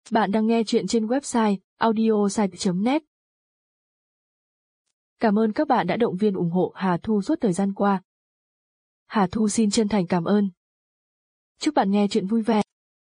Bạn đang nghe chuyện trên website audiosite.net. Cảm ơn các bạn đã động viên ủng hộ Hà Thu suốt thời gian qua. Hà Thu xin chân thành cảm ơn. Chúc bạn nghe chuyện vui vẻ.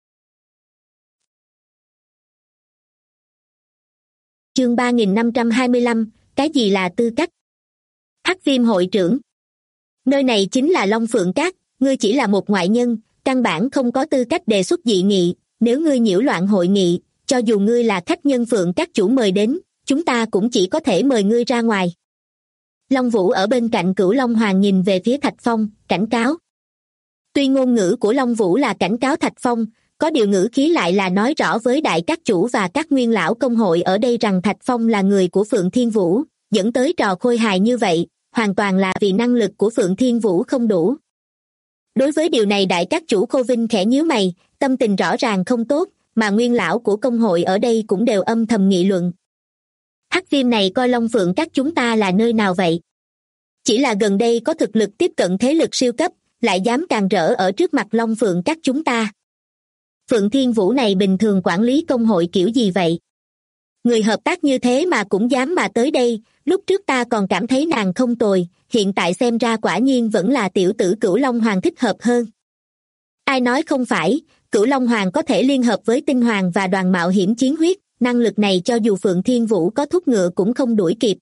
Chương 3525, cái gì là tư cách? Hắc Viêm hội trưởng. Nơi này chính là Long Phượng Các, ngươi chỉ là một ngoại nhân, căn bản không có tư cách đề xuất dị nghị, nếu ngươi nhiễu loạn hội nghị, cho dù ngươi là khách nhân Phượng Các chủ mời đến, chúng ta cũng chỉ có thể mời ngươi ra ngoài. Long Vũ ở bên cạnh Cửu Long Hoàng nhìn về phía Thạch Phong, cảnh cáo. Tuy ngôn ngữ của Long Vũ là cảnh cáo Thạch Phong, có điều ngữ khí lại là nói rõ với đại các chủ và các nguyên lão công hội ở đây rằng Thạch Phong là người của Phượng Thiên Vũ, dẫn tới trò khôi hài như vậy, hoàn toàn là vì năng lực của Phượng Thiên Vũ không đủ. Đối với điều này đại các chủ Khô Vinh khẽ nhíu mày, tâm tình rõ ràng không tốt, mà nguyên lão của công hội ở đây cũng đều âm thầm nghị luận. Hắc Viêm này coi Long Phượng Các chúng ta là nơi nào vậy? Chỉ là gần đây có thực lực tiếp cận thế lực siêu cấp, lại dám càn rỡ ở trước mặt Long Phượng Các chúng ta. Phượng Thiên Vũ này bình thường quản lý công hội kiểu gì vậy? Người hợp tác như thế mà cũng dám mà tới đây, lúc trước ta còn cảm thấy nàng không tồi, hiện tại xem ra quả nhiên vẫn là tiểu tử Cửu Long Hoàng thích hợp hơn. Ai nói không phải, Cửu Long Hoàng có thể liên hợp với Tinh Hoàng và đoàn mạo hiểm chiến huyết, năng lực này cho dù Phượng Thiên Vũ có thúc ngựa cũng không đuổi kịp.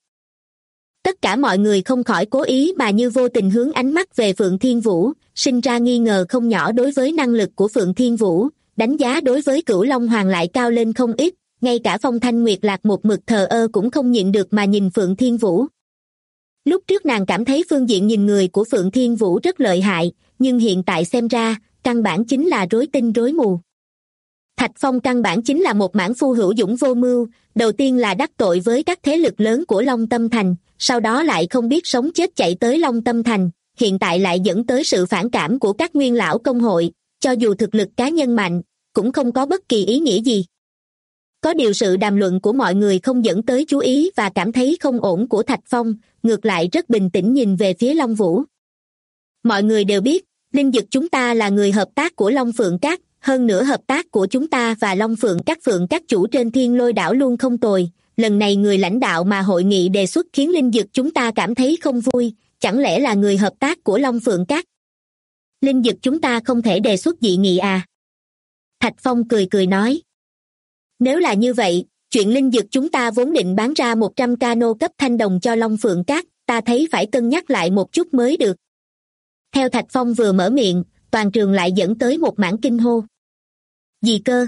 Tất cả mọi người không khỏi cố ý mà như vô tình hướng ánh mắt về Phượng Thiên Vũ, sinh ra nghi ngờ không nhỏ đối với năng lực của Phượng Thiên Vũ, đánh giá đối với Cửu Long Hoàng lại cao lên không ít, ngay cả Phong Thanh Nguyệt Lạc một mực thờ ơ cũng không nhịn được mà nhìn Phượng Thiên Vũ. Lúc trước nàng cảm thấy phương diện nhìn người của Phượng Thiên Vũ rất lợi hại, nhưng hiện tại xem ra, căn bản chính là rối tinh rối mù. Thạch Phong căn bản chính là một mãn phu hữu dũng vô mưu, đầu tiên là đắc tội với các thế lực lớn của Long Tâm Thành, sau đó lại không biết sống chết chạy tới Long Tâm Thành, hiện tại lại dẫn tới sự phản cảm của các nguyên lão công hội, cho dù thực lực cá nhân mạnh, cũng không có bất kỳ ý nghĩa gì. Có điều sự đàm luận của mọi người không dẫn tới chú ý và cảm thấy không ổn của Thạch Phong, ngược lại rất bình tĩnh nhìn về phía Long Vũ. Mọi người đều biết, Linh Dực chúng ta là người hợp tác của Long Phượng Các, hơn nữa hợp tác của chúng ta và Long Phượng Các chủ trên Thiên Lôi đảo luôn không tồi, lần này người lãnh đạo mà hội nghị đề xuất khiến Linh Dực chúng ta cảm thấy không vui, chẳng lẽ là người hợp tác của Long Phượng Các? Linh Dực chúng ta không thể đề xuất dị nghị à? Thạch Phong cười cười nói. Nếu là như vậy, chuyện Linh Dực chúng ta vốn định bán ra 100 cano cấp thanh đồng cho Long Phượng Các, ta thấy phải cân nhắc lại một chút mới được. Theo Thạch Phong vừa mở miệng, toàn trường lại dẫn tới một mảng kinh hô. Gì cơ?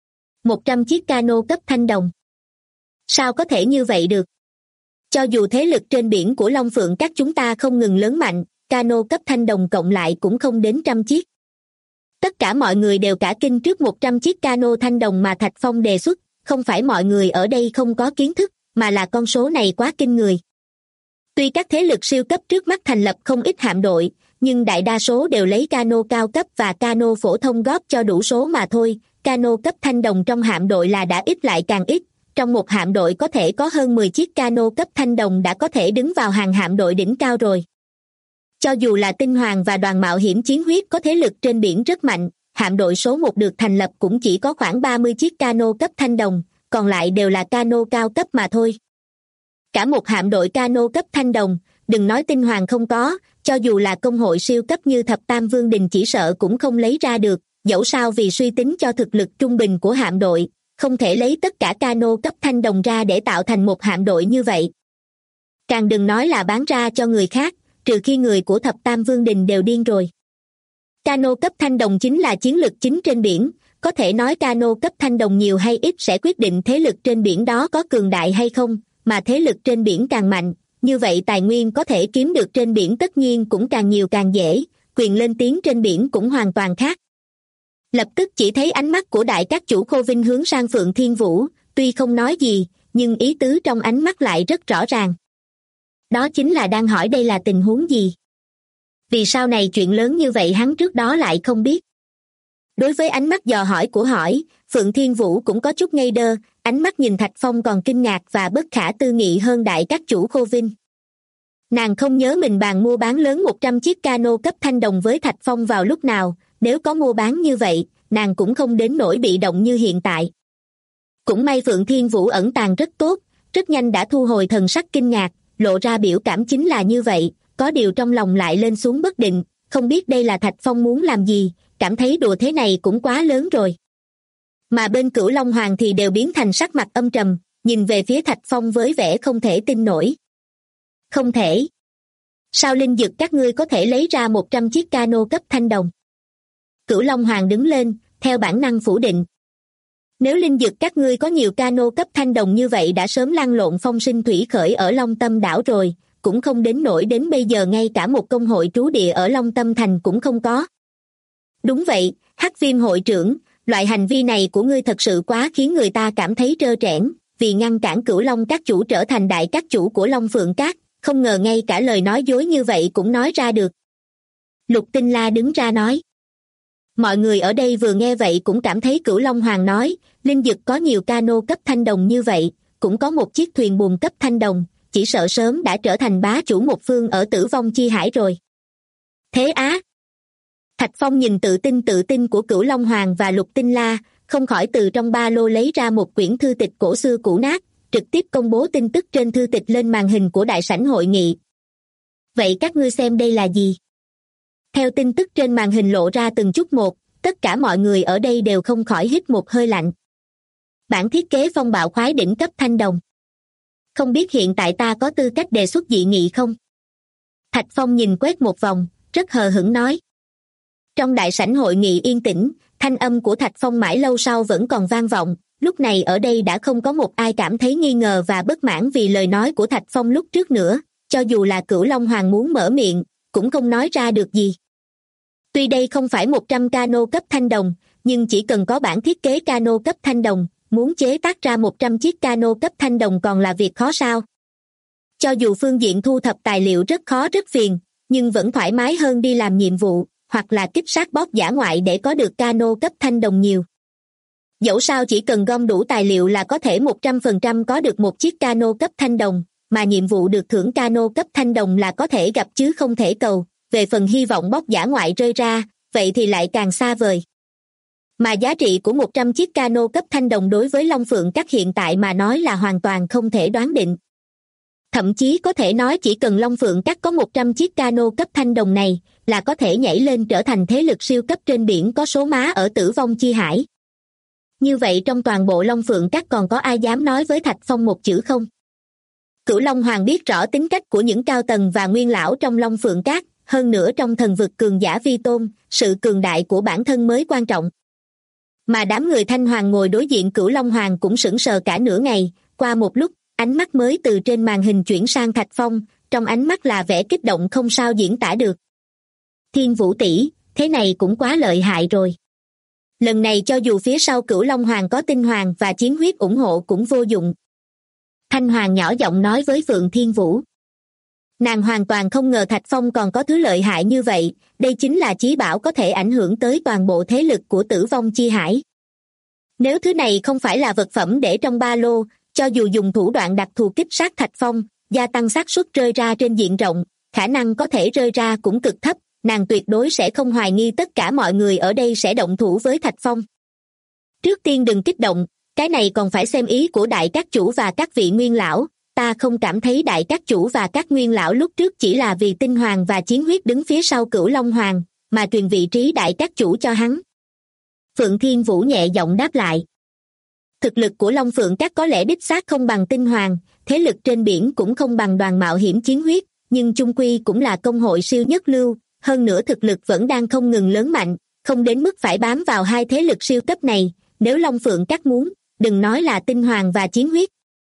100 chiếc cano cấp thanh đồng. Sao có thể như vậy được? Cho dù thế lực trên biển của Long Phượng Các chúng ta không ngừng lớn mạnh, cano cấp thanh đồng cộng lại cũng không đến 100 chiếc. Tất cả mọi người đều cả kinh trước 100 chiếc cano thanh đồng mà Thạch Phong đề xuất, không phải mọi người ở đây không có kiến thức, mà là con số này quá kinh người. Tuy các thế lực siêu cấp trước mắt thành lập không ít hạm đội, nhưng đại đa số đều lấy cano cao cấp và cano phổ thông góp cho đủ số mà thôi, cano cấp thanh đồng trong hạm đội là đã ít lại càng ít, trong một hạm đội có thể có hơn 10 chiếc cano cấp thanh đồng đã có thể đứng vào hàng hạm đội đỉnh cao rồi. Cho dù là Tinh Hoàng và đoàn mạo hiểm chiến huyết có thế lực trên biển rất mạnh, hạm đội số 1 được thành lập cũng chỉ có khoảng 30 chiếc cano cấp thanh đồng, còn lại đều là cano cao cấp mà thôi. Cả một hạm đội cano cấp thanh đồng, đừng nói Tinh Hoàng không có, cho dù là công hội siêu cấp như Thập Tam Vương Đình chỉ sợ cũng không lấy ra được, dẫu sao vì suy tính cho thực lực trung bình của hạm đội, không thể lấy tất cả cano cấp thanh đồng ra để tạo thành một hạm đội như vậy. Càng đừng nói là bán ra cho người khác, trừ khi người của Thập Tam Vương Đình đều điên rồi. Cano cấp thanh đồng chính là chiến lực chính trên biển, có thể nói cano cấp thanh đồng nhiều hay ít sẽ quyết định thế lực trên biển đó có cường đại hay không, mà thế lực trên biển càng mạnh, như vậy tài nguyên có thể kiếm được trên biển tất nhiên cũng càng nhiều càng dễ, quyền lên tiếng trên biển cũng hoàn toàn khác. Lập tức chỉ thấy ánh mắt của đại các chủ Khô Vinh hướng sang Phượng Thiên Vũ, tuy không nói gì, nhưng ý tứ trong ánh mắt lại rất rõ ràng. Đó chính là đang hỏi đây là tình huống gì? Vì sau này chuyện lớn như vậy hắn trước đó lại không biết. Đối với ánh mắt dò hỏi của hỏi, Phượng Thiên Vũ cũng có chút ngây đơ, ánh mắt nhìn Thạch Phong còn kinh ngạc và bất khả tư nghị hơn đại các chủ Khô Vinh. Nàng không nhớ mình bàn mua bán lớn 100 chiếc cano cấp thanh đồng với Thạch Phong vào lúc nào, nếu có mua bán như vậy, nàng cũng không đến nỗi bị động như hiện tại. Cũng may Phượng Thiên Vũ ẩn tàng rất tốt, rất nhanh đã thu hồi thần sắc kinh ngạc, lộ ra biểu cảm chính là như vậy, có điều trong lòng lại lên xuống bất định, không biết đây là Thạch Phong muốn làm gì, cảm thấy đùa thế này cũng quá lớn rồi. Mà bên Cửu Long Hoàng thì đều biến thành sắc mặt âm trầm, nhìn về phía Thạch Phong với vẻ không thể tin nổi. Không thể. Sao linh dực các ngươi có thể lấy ra 100 chiếc cano cấp thanh đồng? Cửu Long Hoàng đứng lên, theo bản năng phủ định. Nếu linh dực các ngươi có nhiều cano cấp thanh đồng như vậy đã sớm lăn lộn phong sinh thủy khởi ở Long Tâm đảo rồi, cũng không đến nỗi đến bây giờ ngay cả một công hội trú địa ở Long Tâm thành cũng không có. Đúng vậy, Hắc Viêm hội trưởng, loại hành vi này của ngươi thật sự quá khiến người ta cảm thấy trơ trẽn, vì ngăn cản Cửu Long các chủ trở thành đại các chủ của Long Phượng Các, không ngờ ngay cả lời nói dối như vậy cũng nói ra được. Lục Tinh La đứng ra nói. Mọi người ở đây vừa nghe vậy cũng cảm thấy Cửu Long Hoàng nói, linh dực có nhiều cano cấp thanh đồng như vậy, cũng có một chiếc thuyền buồm cấp thanh đồng, chỉ sợ sớm đã trở thành bá chủ một phương ở Tử Vong Chi Hải rồi. Thế á? Thạch Phong nhìn tự tin của Cửu Long Hoàng và Lục Tinh La, không khỏi từ trong ba lô lấy ra một quyển thư tịch cổ xưa cũ nát, trực tiếp công bố tin tức trên thư tịch lên màn hình của đại sảnh hội nghị. Vậy các ngươi xem đây là gì? Theo tin tức trên màn hình lộ ra từng chút một, tất cả mọi người ở đây đều không khỏi hít một hơi lạnh. Bản thiết kế phong bạo khoái đỉnh cấp thanh đồng. Không biết hiện tại ta có tư cách đề xuất dị nghị không? Thạch Phong nhìn quét một vòng, rất hờ hững nói. Trong đại sảnh hội nghị yên tĩnh, thanh âm của Thạch Phong mãi lâu sau vẫn còn vang vọng, lúc này ở đây đã không có một ai cảm thấy nghi ngờ và bất mãn vì lời nói của Thạch Phong lúc trước nữa, cho dù là Cửu Long Hoàng muốn mở miệng, cũng không nói ra được gì. Tuy đây không phải 100 cano cấp thanh đồng, nhưng chỉ cần có bản thiết kế cano cấp thanh đồng, muốn chế tác ra 100 chiếc cano cấp thanh đồng còn là việc khó sao. Cho dù phương diện thu thập tài liệu rất khó rất phiền, nhưng vẫn thoải mái hơn đi làm nhiệm vụ, hoặc là kích sát boss dã ngoại để có được cano cấp thanh đồng nhiều. Dẫu sao chỉ cần gom đủ tài liệu là có thể 100% có được một chiếc cano cấp thanh đồng, mà nhiệm vụ được thưởng cano cấp thanh đồng là có thể gặp chứ không thể cầu, về phần hy vọng boss dã ngoại rơi ra, vậy thì lại càng xa vời. Mà giá trị của 100 chiếc cano cấp thanh đồng đối với Long Phượng Các hiện tại mà nói là hoàn toàn không thể đoán định. Thậm chí có thể nói chỉ cần Long Phượng Các có 100 chiếc cano cấp thanh đồng này là có thể nhảy lên trở thành thế lực siêu cấp trên biển có số má ở Tử Vong Chi Hải. Như vậy trong toàn bộ Long Phượng Các còn có ai dám nói với Thạch Phong một chữ không? Cửu Long Hoàng biết rõ tính cách của những cao tầng và nguyên lão trong Long Phượng Các, hơn nữa trong thần vực cường giả vi tôn, sự cường đại của bản thân mới quan trọng. Mà đám người Thanh Hoàng ngồi đối diện Cửu Long Hoàng cũng sững sờ cả nửa ngày, qua một lúc, ánh mắt mới từ trên màn hình chuyển sang Thạch Phong, trong ánh mắt là vẻ kích động không sao diễn tả được. Thiên Vũ tỷ, thế này cũng quá lợi hại rồi. Lần này cho dù phía sau Cửu Long Hoàng có Tinh Hoàng và Chiến Huyết ủng hộ cũng vô dụng. Thanh Hoàng nhỏ giọng nói với Phượng Thiên Vũ. Nàng hoàn toàn không ngờ Thạch Phong còn có thứ lợi hại như vậy, đây chính là chí bảo có thể ảnh hưởng tới toàn bộ thế lực của Tử Vong Chi Hải. Nếu thứ này không phải là vật phẩm để trong ba lô, cho dù dùng thủ đoạn đặc thù kích sát Thạch Phong, gia tăng xác suất rơi ra trên diện rộng, khả năng có thể rơi ra cũng cực thấp, nàng tuyệt đối sẽ không hoài nghi tất cả mọi người ở đây sẽ động thủ với Thạch Phong. Trước tiên đừng kích động, cái này còn phải xem ý của đại các chủ và các vị nguyên lão, ta không cảm thấy đại các chủ và các nguyên lão lúc trước chỉ là vì Tinh Hoàng và Chiến Huyết đứng phía sau Cửu Long Hoàng, mà truyền vị trí đại các chủ cho hắn. Phượng Thiên Vũ nhẹ giọng đáp lại. Thực lực của Long Phượng Các có lẽ đích xác không bằng Tinh Hoàng, thế lực trên biển cũng không bằng đoàn mạo hiểm Chiến Huyết, nhưng chung quy cũng là công hội siêu nhất lưu, hơn nữa thực lực vẫn đang không ngừng lớn mạnh, không đến mức phải bám vào hai thế lực siêu cấp này, nếu Long Phượng Các muốn, đừng nói là Tinh Hoàng và Chiến Huyết.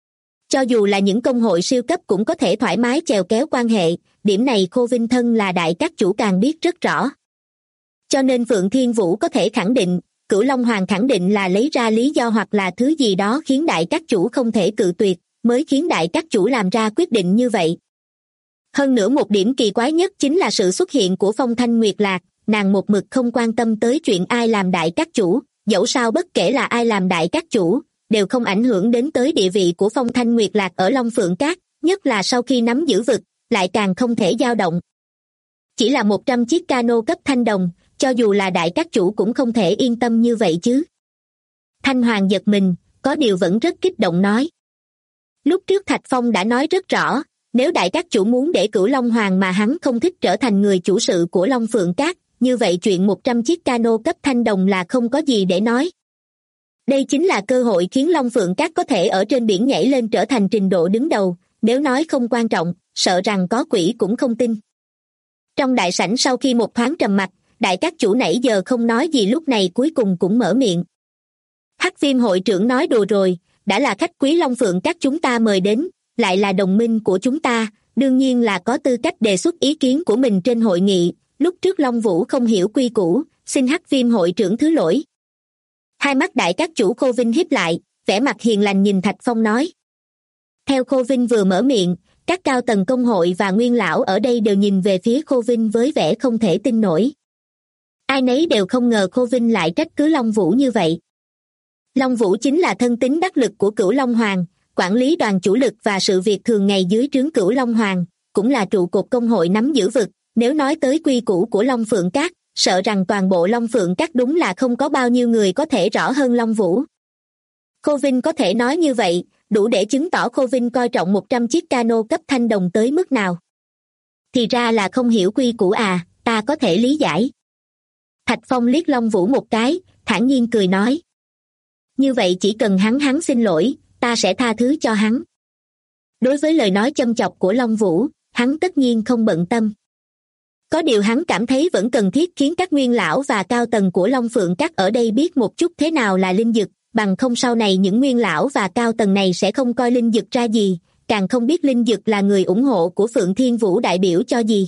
Cho dù là những công hội siêu cấp cũng có thể thoải mái chèo kéo quan hệ, điểm này Khô Vinh thân là đại các chủ càng biết rất rõ. Cho nên Phượng Thiên Vũ có thể khẳng định, Cửu Long Hoàng khẳng định là lấy ra lý do hoặc là thứ gì đó khiến đại các chủ không thể cự tuyệt, mới khiến đại các chủ làm ra quyết định như vậy. Hơn nữa một điểm kỳ quái nhất chính là sự xuất hiện của Phong Thanh Nguyệt Lạc, nàng một mực không quan tâm tới chuyện ai làm đại các chủ, dẫu sao bất kể là ai làm đại các chủ, đều không ảnh hưởng đến tới địa vị của Phong Thanh Nguyệt Lạc ở Long Phượng Các, nhất là sau khi nắm giữ vực, lại càng không thể dao động. Chỉ là 100 chiếc cano cấp thanh đồng, cho dù là đại các chủ cũng không thể yên tâm như vậy chứ. Thanh Hoàng giật mình, có điều vẫn rất kích động nói. Lúc trước Thạch Phong đã nói rất rõ, nếu đại các chủ muốn để Cửu Long Hoàng mà hắn không thích trở thành người chủ sự của Long Phượng Các, như vậy chuyện 100 chiếc cano cấp thanh đồng là không có gì để nói. Đây chính là cơ hội khiến Long Phượng Các có thể ở trên biển nhảy lên trở thành trình độ đứng đầu, nếu nói không quan trọng, sợ rằng có quỷ cũng không tin. Trong đại sảnh sau khi một thoáng trầm mặc, đại các chủ nãy giờ không nói gì lúc này cuối cùng cũng mở miệng. Hắc Viêm hội trưởng nói đùa rồi, đã là khách quý Long Phượng Các chúng ta mời đến, lại là đồng minh của chúng ta, đương nhiên là có tư cách đề xuất ý kiến của mình trên hội nghị, lúc trước Long Vũ không hiểu quy củ, xin Hắc Viêm hội trưởng thứ lỗi. Hai mắt đại các chủ Khô Vinh híp lại, vẻ mặt hiền lành nhìn Thạch Phong nói. Theo Khô Vinh vừa mở miệng, các cao tầng công hội và nguyên lão ở đây đều nhìn về phía Khô Vinh với vẻ không thể tin nổi. Ai nấy đều không ngờ Khô Vinh lại trách cứ Long Vũ như vậy. Long Vũ chính là thân tín đắc lực của Cửu Long Hoàng, quản lý đoàn chủ lực và sự việc thường ngày dưới trướng Cửu Long Hoàng, cũng là trụ cột công hội nắm giữ vực, nếu nói tới quy củ của Long Phượng Các, sợ rằng toàn bộ Long Phượng Các đúng là không có bao nhiêu người có thể rõ hơn Long Vũ. Khô Vinh có thể nói như vậy, đủ để chứng tỏ Khô Vinh coi trọng 100 chiếc cano cấp thanh đồng tới mức nào. Thì ra là không hiểu quy củ à, ta có thể lý giải. Thạch Phong liếc Long Vũ một cái, thản nhiên cười nói. Như vậy chỉ cần hắn xin lỗi, ta sẽ tha thứ cho hắn. Đối với lời nói châm chọc của Long Vũ, hắn tất nhiên không bận tâm. Có điều hắn cảm thấy vẫn cần thiết khiến các nguyên lão và cao tầng của Long Phượng Các ở đây biết một chút thế nào là linh dực, bằng không sau này những nguyên lão và cao tầng này sẽ không coi linh dực ra gì, càng không biết linh dực là người ủng hộ của Phượng Thiên Vũ đại biểu cho gì.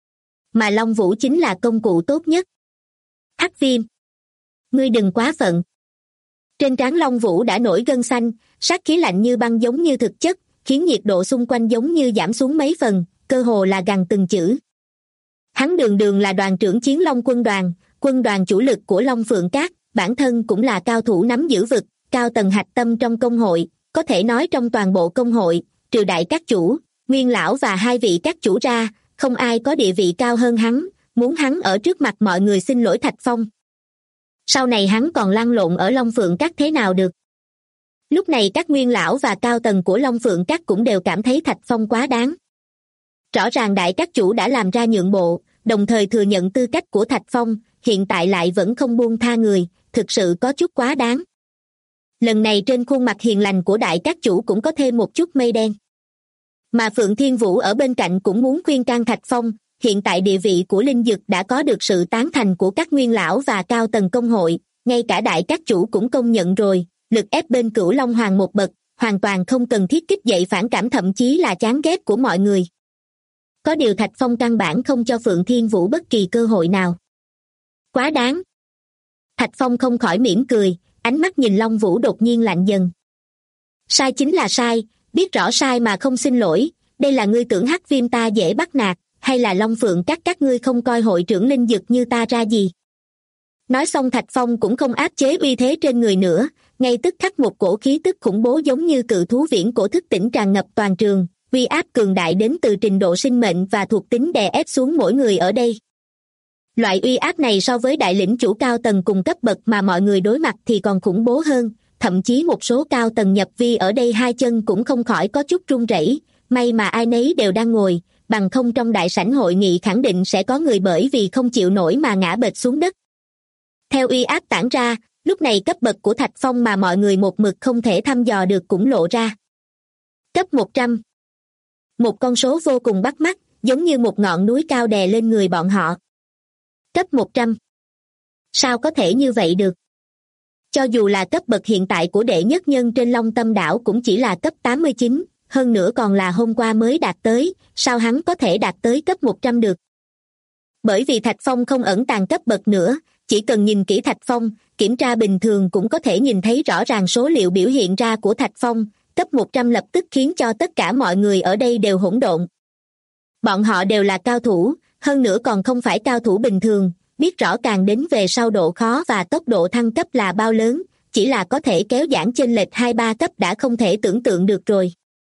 Mà Long Vũ chính là công cụ tốt nhất. Hắc Viêm, ngươi đừng quá phận. Trên trán Long Vũ đã nổi gân xanh, sát khí lạnh như băng giống như thực chất, khiến nhiệt độ xung quanh giống như giảm xuống mấy phần, cơ hồ là gằn từng chữ. Hắn đường đường là đoàn trưởng Chiến Long quân đoàn chủ lực của Long Phượng Các, bản thân cũng là cao thủ nắm giữ vực, cao tầng hạch tâm trong công hội, có thể nói trong toàn bộ công hội, trừ đại các chủ, nguyên lão và hai vị các chủ ra, không ai có địa vị cao hơn hắn, muốn hắn ở trước mặt mọi người xin lỗi Thạch Phong. Sau này hắn còn lăn lộn ở Long Phượng Các thế nào được? Lúc này các nguyên lão và cao tầng của Long Phượng Các cũng đều cảm thấy Thạch Phong quá đáng. Rõ ràng đại các chủ đã làm ra nhượng bộ, đồng thời thừa nhận tư cách của Thạch Phong, hiện tại lại vẫn không buông tha người, thực sự có chút quá đáng. Lần này trên khuôn mặt hiền lành của đại các chủ cũng có thêm một chút mây đen. Mà Phượng Thiên Vũ ở bên cạnh cũng muốn khuyên can Thạch Phong, hiện tại địa vị của linh dực đã có được sự tán thành của các nguyên lão và cao tầng công hội, ngay cả đại các chủ cũng công nhận rồi, lực ép bên Cửu Long Hoàng một bậc, hoàn toàn không cần thiết kích dậy phản cảm thậm chí là chán ghét của mọi người. Có điều Thạch Phong căn bản không cho Phượng Thiên Vũ bất kỳ cơ hội nào. Quá đáng. Thạch Phong không khỏi mỉm cười, ánh mắt nhìn Long Vũ đột nhiên lạnh dần. Sai chính là sai, biết rõ sai mà không xin lỗi, đây là ngươi tưởng Hắc Viêm ta dễ bắt nạt, hay là Long Phượng các ngươi không coi hội trưởng linh dực như ta ra gì? Nói xong Thạch Phong cũng không áp chế uy thế trên người nữa, ngay tức khắc một cổ khí tức khủng bố giống như cự thú viễn cổ thức tỉnh tràn ngập toàn trường, uy áp cường đại đến từ trình độ sinh mệnh và thuộc tính đè ép xuống mỗi người ở đây. Loại uy áp này so với đại lĩnh chủ cao tầng cùng cấp bậc mà mọi người đối mặt thì còn khủng bố hơn, thậm chí một số cao tầng nhập vi ở đây hai chân cũng không khỏi có chút run rẩy, may mà ai nấy đều đang ngồi, bằng không trong đại sảnh hội nghị khẳng định sẽ có người bởi vì không chịu nổi mà ngã bệt xuống đất. Theo uy áp tản ra, lúc này cấp bậc của Thạch Phong mà mọi người một mực không thể thăm dò được cũng lộ ra. Cấp 100. Một con số vô cùng bắt mắt, giống như một ngọn núi cao đè lên người bọn họ. Cấp 100. Sao có thể như vậy được? Cho dù là cấp bậc hiện tại của đệ nhất nhân trên Long Tâm đảo cũng chỉ là cấp 89, hơn nữa còn là hôm qua mới đạt tới, sao hắn có thể đạt tới cấp 100 được? Bởi vì Thạch Phong không ẩn tàng cấp bậc nữa, chỉ cần nhìn kỹ Thạch Phong, kiểm tra bình thường cũng có thể nhìn thấy rõ ràng số liệu biểu hiện ra của Thạch Phong, cấp 100 lập tức khiến cho tất cả mọi người ở đây đều hỗn độn. Bọn họ đều là cao thủ, hơn nữa còn không phải cao thủ bình thường, biết rõ càng đến về sau độ khó và tốc độ thăng cấp là bao lớn, chỉ là có thể kéo giãn chênh lệch 2-3 cấp đã không thể tưởng tượng được rồi.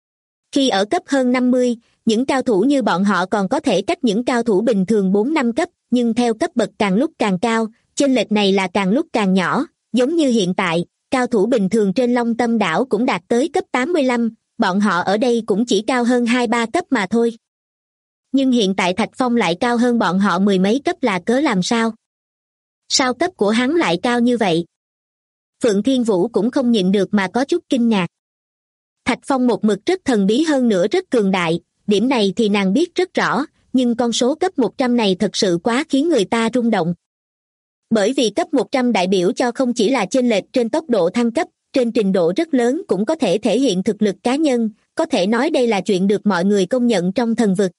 Khi ở cấp hơn 50, những cao thủ như bọn họ còn có thể cách những cao thủ bình thường 4-5 cấp, nhưng theo cấp bậc càng lúc càng cao, chênh lệch này là càng lúc càng nhỏ, giống như hiện tại, cao thủ bình thường trên Long Tâm đảo cũng đạt tới cấp 85, bọn họ ở đây cũng chỉ cao hơn 2-3 cấp mà thôi. Nhưng hiện tại Thạch Phong lại cao hơn bọn họ mười mấy cấp là cớ làm sao? Sao cấp của hắn lại cao như vậy? Phượng Thiên Vũ cũng không nhịn được mà có chút kinh ngạc. Thạch Phong một mực rất thần bí, hơn nữa rất cường đại, điểm này thì nàng biết rất rõ, nhưng con số cấp 100 này thật sự quá khiến người ta rung động. Bởi vì cấp 100 đại biểu cho không chỉ là chênh lệch trên tốc độ thăng cấp, trên trình độ rất lớn cũng có thể thể hiện thực lực cá nhân, có thể nói đây là chuyện được mọi người công nhận trong thần vực.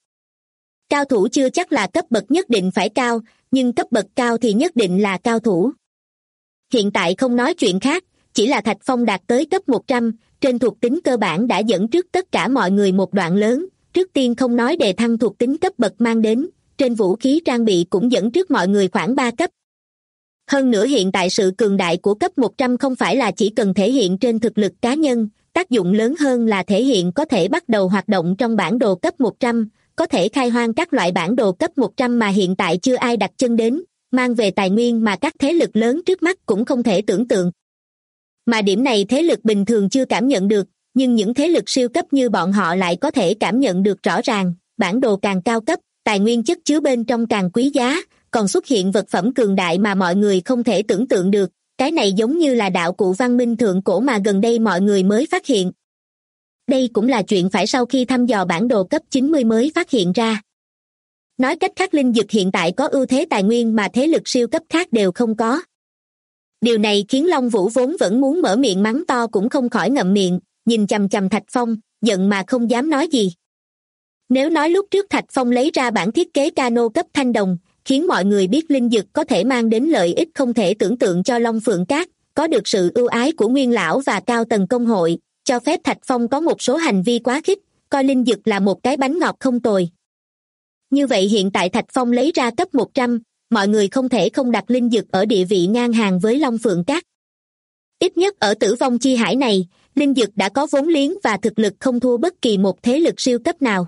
Cao thủ chưa chắc là cấp bậc nhất định phải cao, nhưng cấp bậc cao thì nhất định là cao thủ. Hiện tại không nói chuyện khác, chỉ là Thạch Phong đạt tới cấp 100, trên thuộc tính cơ bản đã dẫn trước tất cả mọi người một đoạn lớn, trước tiên không nói đề thăng thuộc tính cấp bậc mang đến, trên vũ khí trang bị cũng dẫn trước mọi người khoảng 3 cấp. Hơn nữa hiện tại sự cường đại của cấp 100 không phải là chỉ cần thể hiện trên thực lực cá nhân, tác dụng lớn hơn là thể hiện có thể bắt đầu hoạt động trong bản đồ cấp 100, có thể khai hoang các loại bản đồ cấp 100 mà hiện tại chưa ai đặt chân đến, mang về tài nguyên mà các thế lực lớn trước mắt cũng không thể tưởng tượng. Mà điểm này thế lực bình thường chưa cảm nhận được, nhưng những thế lực siêu cấp như bọn họ lại có thể cảm nhận được rõ ràng, bản đồ càng cao cấp, tài nguyên chất chứa bên trong càng quý giá, còn xuất hiện vật phẩm cường đại mà mọi người không thể tưởng tượng được, cái này giống như là đạo cụ văn minh thượng cổ mà gần đây mọi người mới phát hiện. Đây cũng là chuyện phải sau khi thăm dò bản đồ cấp 90 mới phát hiện ra. Nói cách khác, linh dực hiện tại có ưu thế tài nguyên mà thế lực siêu cấp khác đều không có. Điều này khiến Long Vũ vốn vẫn muốn mở miệng mắng to cũng không khỏi ngậm miệng, nhìn chằm chằm Thạch Phong, giận mà không dám nói gì. Nếu nói lúc trước Thạch Phong lấy ra bản thiết kế cano cấp thanh đồng, khiến mọi người biết linh dực có thể mang đến lợi ích không thể tưởng tượng cho Long Phượng Cát, có được sự ưu ái của Nguyên Lão và cao tầng công hội, cho phép Thạch Phong có một số hành vi quá khích, coi linh dực là một cái bánh ngọt không tồi. Như vậy hiện tại Thạch Phong lấy ra cấp 100, mọi người không thể không đặt linh dực ở địa vị ngang hàng với Long Phượng Cát. Ít nhất ở Tử Vong Chi Hải này, linh dực đã có vốn liếng và thực lực không thua bất kỳ một thế lực siêu cấp nào.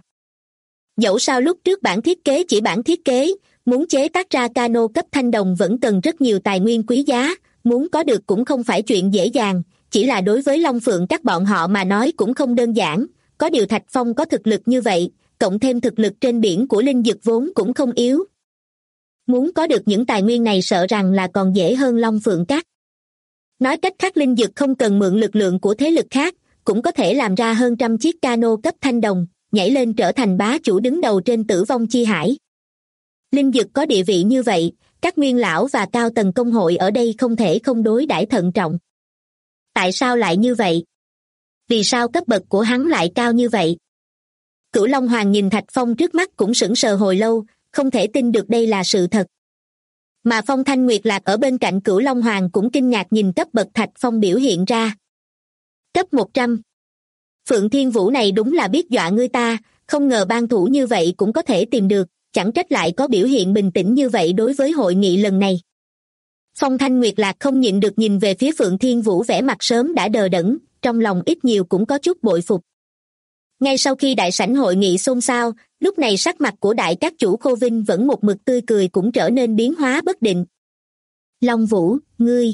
Dẫu sao lúc trước bản thiết kế chỉ bản thiết kế, muốn chế tác ra cano cấp thanh đồng vẫn cần rất nhiều tài nguyên quý giá, muốn có được cũng không phải chuyện dễ dàng, chỉ là đối với Long Phượng các bọn họ mà nói cũng không đơn giản, có điều Thạch Phong có thực lực như vậy, cộng thêm thực lực trên biển của linh dực vốn cũng không yếu. Muốn có được những tài nguyên này sợ rằng là còn dễ hơn Long Phượng Cát. Nói cách khác, linh dực không cần mượn lực lượng của thế lực khác, cũng có thể làm ra hơn 100 chiếc cano cấp thanh đồng, nhảy lên trở thành bá chủ đứng đầu trên Tử Vong Chi Hải. Linh dực có địa vị như vậy, các nguyên lão và cao tầng công hội ở đây không thể không đối đãi thận trọng. Tại sao lại như vậy? Vì sao cấp bậc của hắn lại cao như vậy? Cửu Long Hoàng nhìn Thạch Phong trước mắt cũng sững sờ hồi lâu, không thể tin được đây là sự thật. Mà Phong Thanh Nguyệt Lạc ở bên cạnh Cửu Long Hoàng cũng kinh ngạc nhìn cấp bậc Thạch Phong biểu hiện ra. Cấp 100. Phượng Thiên Vũ này đúng là biết dọa người ta, không ngờ ban thủ như vậy cũng có thể tìm được, chẳng trách lại có biểu hiện bình tĩnh như vậy đối với hội nghị lần này. Phong Thanh Nguyệt Lạc không nhịn được nhìn về phía Phượng Thiên Vũ, vẻ mặt sớm đã đờ đẫn, trong lòng ít nhiều cũng có chút bội phục. Ngay sau khi đại sảnh hội nghị xôn xao, lúc này sắc mặt của đại các chủ Khô Vinh vẫn một mực tươi cười cũng trở nên biến hóa bất định. Long Vũ, ngươi...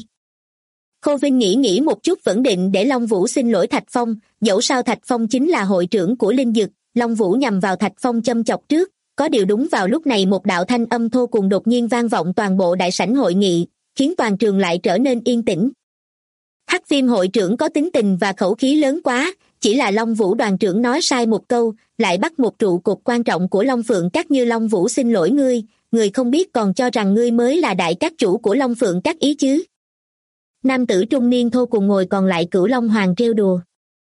Khô Vinh nghĩ một chút vẫn định để Long Vũ xin lỗi Thạch Phong, dẫu sao Thạch Phong chính là hội trưởng của linh dực, Long Vũ nhằm vào Thạch Phong châm chọc trước, có điều đúng vào lúc này một đạo thanh âm thô cùng đột nhiên vang vọng toàn bộ đại sảnh hội nghị, khiến toàn trường lại trở nên yên tĩnh. Hắc Viêm hội trưởng có tính tình và khẩu khí lớn quá, chỉ là Long Vũ đoàn trưởng nói sai một câu, lại bắt một trụ cột quan trọng của Long Phượng Các như Long Vũ xin lỗi ngươi, người không biết còn cho rằng ngươi mới là đại các chủ của Long Phượng Các ý chứ. Nam tử trung niên thô cùng ngồi còn lại Cửu Long Hoàng trêu đùa.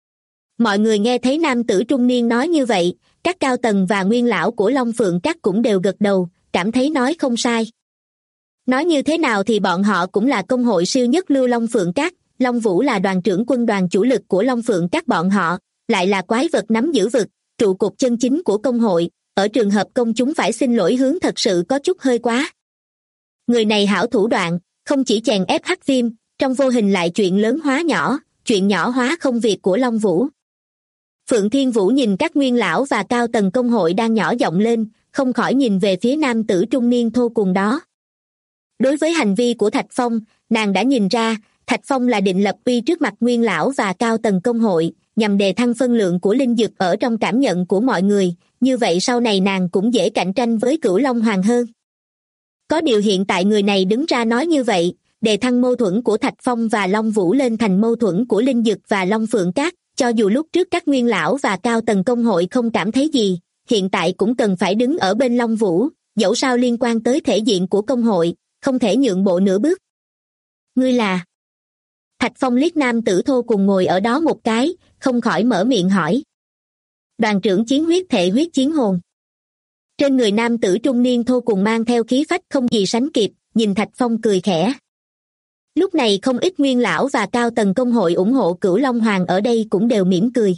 Mọi người nghe thấy nam tử trung niên nói như vậy, các cao tầng và nguyên lão của Long Phượng Các cũng đều gật đầu, cảm thấy nói không sai. Nói như thế nào thì bọn họ cũng là công hội siêu nhất lưu Long Phượng Các, Long Vũ là đoàn trưởng quân đoàn chủ lực của Long Phượng Các bọn họ, lại là quái vật nắm giữ vực, trụ cột chân chính của công hội, ở trường hợp công chúng phải xin lỗi hướng thật sự có chút hơi quá. Người này hảo thủ đoạn, không chỉ chèn ép Hắc Viêm, trong vô hình lại chuyện lớn hóa nhỏ, chuyện nhỏ hóa không việc của Long Vũ. Phượng Thiên Vũ nhìn các nguyên lão và cao tầng công hội đang nhỏ giọng lên, không khỏi nhìn về phía nam tử trung niên thô cùng đó. Đối với hành vi của Thạch Phong, nàng đã nhìn ra, Thạch Phong là định lập uy trước mặt nguyên lão và cao tầng công hội, nhằm đề thăng phân lượng của linh dược ở trong cảm nhận của mọi người, như vậy sau này nàng cũng dễ cạnh tranh với Cửu Long Hoàng hơn. Có điều hiện tại người này đứng ra nói như vậy, đề thăng mâu thuẫn của Thạch Phong và Long Vũ lên thành mâu thuẫn của Linh Dực và Long Phượng Các, cho dù lúc trước các nguyên lão và cao tầng công hội không cảm thấy gì, hiện tại cũng cần phải đứng ở bên Long Vũ, dẫu sao liên quan tới thể diện của công hội, không thể nhượng bộ nửa bước. Ngươi là? Thạch Phong liếc nam tử thô cùng ngồi ở đó một cái, không khỏi mở miệng hỏi. Đoàn trưởng chiến huyết thệ huyết chiến hồn. Trên người nam tử trung niên thô cùng mang theo khí phách không gì sánh kịp, nhìn Thạch Phong cười khẽ. Lúc này không ít nguyên lão và cao tầng công hội ủng hộ Cửu Long Hoàng ở đây cũng đều mỉm cười.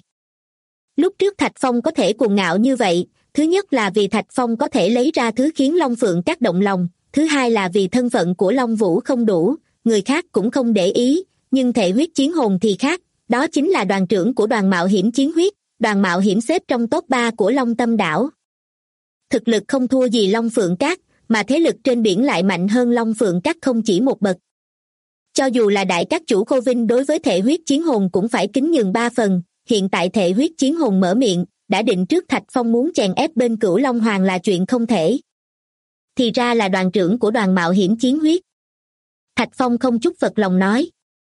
Lúc trước Thạch Phong có thể cuồng ngạo như vậy, thứ nhất là vì Thạch Phong có thể lấy ra thứ khiến Long Phượng Các động lòng, thứ hai là vì thân phận của Long Vũ không đủ, người khác cũng không để ý, nhưng thể huyết chiến hồn thì khác, đó chính là đoàn trưởng của đoàn mạo hiểm chiến huyết, đoàn mạo hiểm xếp trong top 3 của Long Tâm Đảo. Thực lực không thua gì Long Phượng Các, mà thế lực trên biển lại mạnh hơn Long Phượng Các không chỉ một bậc. Cho dù là đại các chủ Khô Vinh đối với thể huyết chiến hồn cũng phải kính nhường 3 phần, hiện tại thể huyết chiến hồn mở miệng, đã định trước Thạch Phong muốn chèn ép bên Cửu Long Hoàng là chuyện không thể. Thì ra là đoàn trưởng của đoàn mạo hiểm chiến huyết. Thạch Phong không chút phật lòng nói.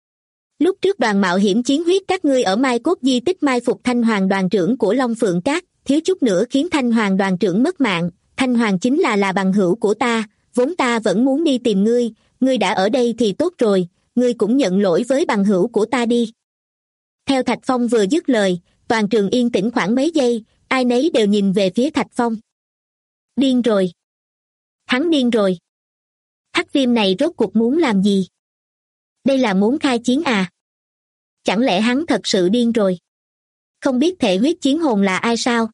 Lúc trước đoàn mạo hiểm chiến huyết các ngươi ở Mai Cốt di tích mai phục Thanh Hoàng đoàn trưởng của Long Phượng Các, thiếu chút nữa khiến Thanh Hoàng đoàn trưởng mất mạng, Thanh Hoàng chính là bằng hữu của ta, vốn ta vẫn muốn đi tìm ngươi, ngươi đã ở đây thì tốt rồi, ngươi cũng nhận lỗi với bằng hữu của ta đi. Theo Thạch Phong vừa dứt lời, toàn trường yên tĩnh khoảng mấy giây, ai nấy đều nhìn về phía Thạch Phong. Điên rồi. Hắn điên rồi. Hắc Viêm này rốt cuộc muốn làm gì? Đây là muốn khai chiến à? Chẳng lẽ hắn thật sự điên rồi? Không biết thể huyết chiến hồn là ai sao?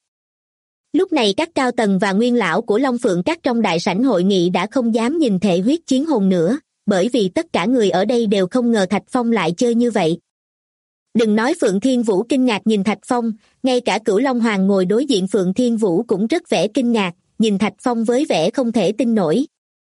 Lúc này các cao tầng và nguyên lão của Long Phượng Các trong đại sảnh hội nghị đã không dám nhìn thể huyết chiến hồn nữa, bởi vì tất cả người ở đây đều không ngờ Thạch Phong lại chơi như vậy. Đừng nói Phượng Thiên Vũ kinh ngạc nhìn Thạch Phong, ngay cả Cửu Long Hoàng ngồi đối diện Phượng Thiên Vũ cũng rất vẻ kinh ngạc, nhìn Thạch Phong với vẻ không thể tin nổi.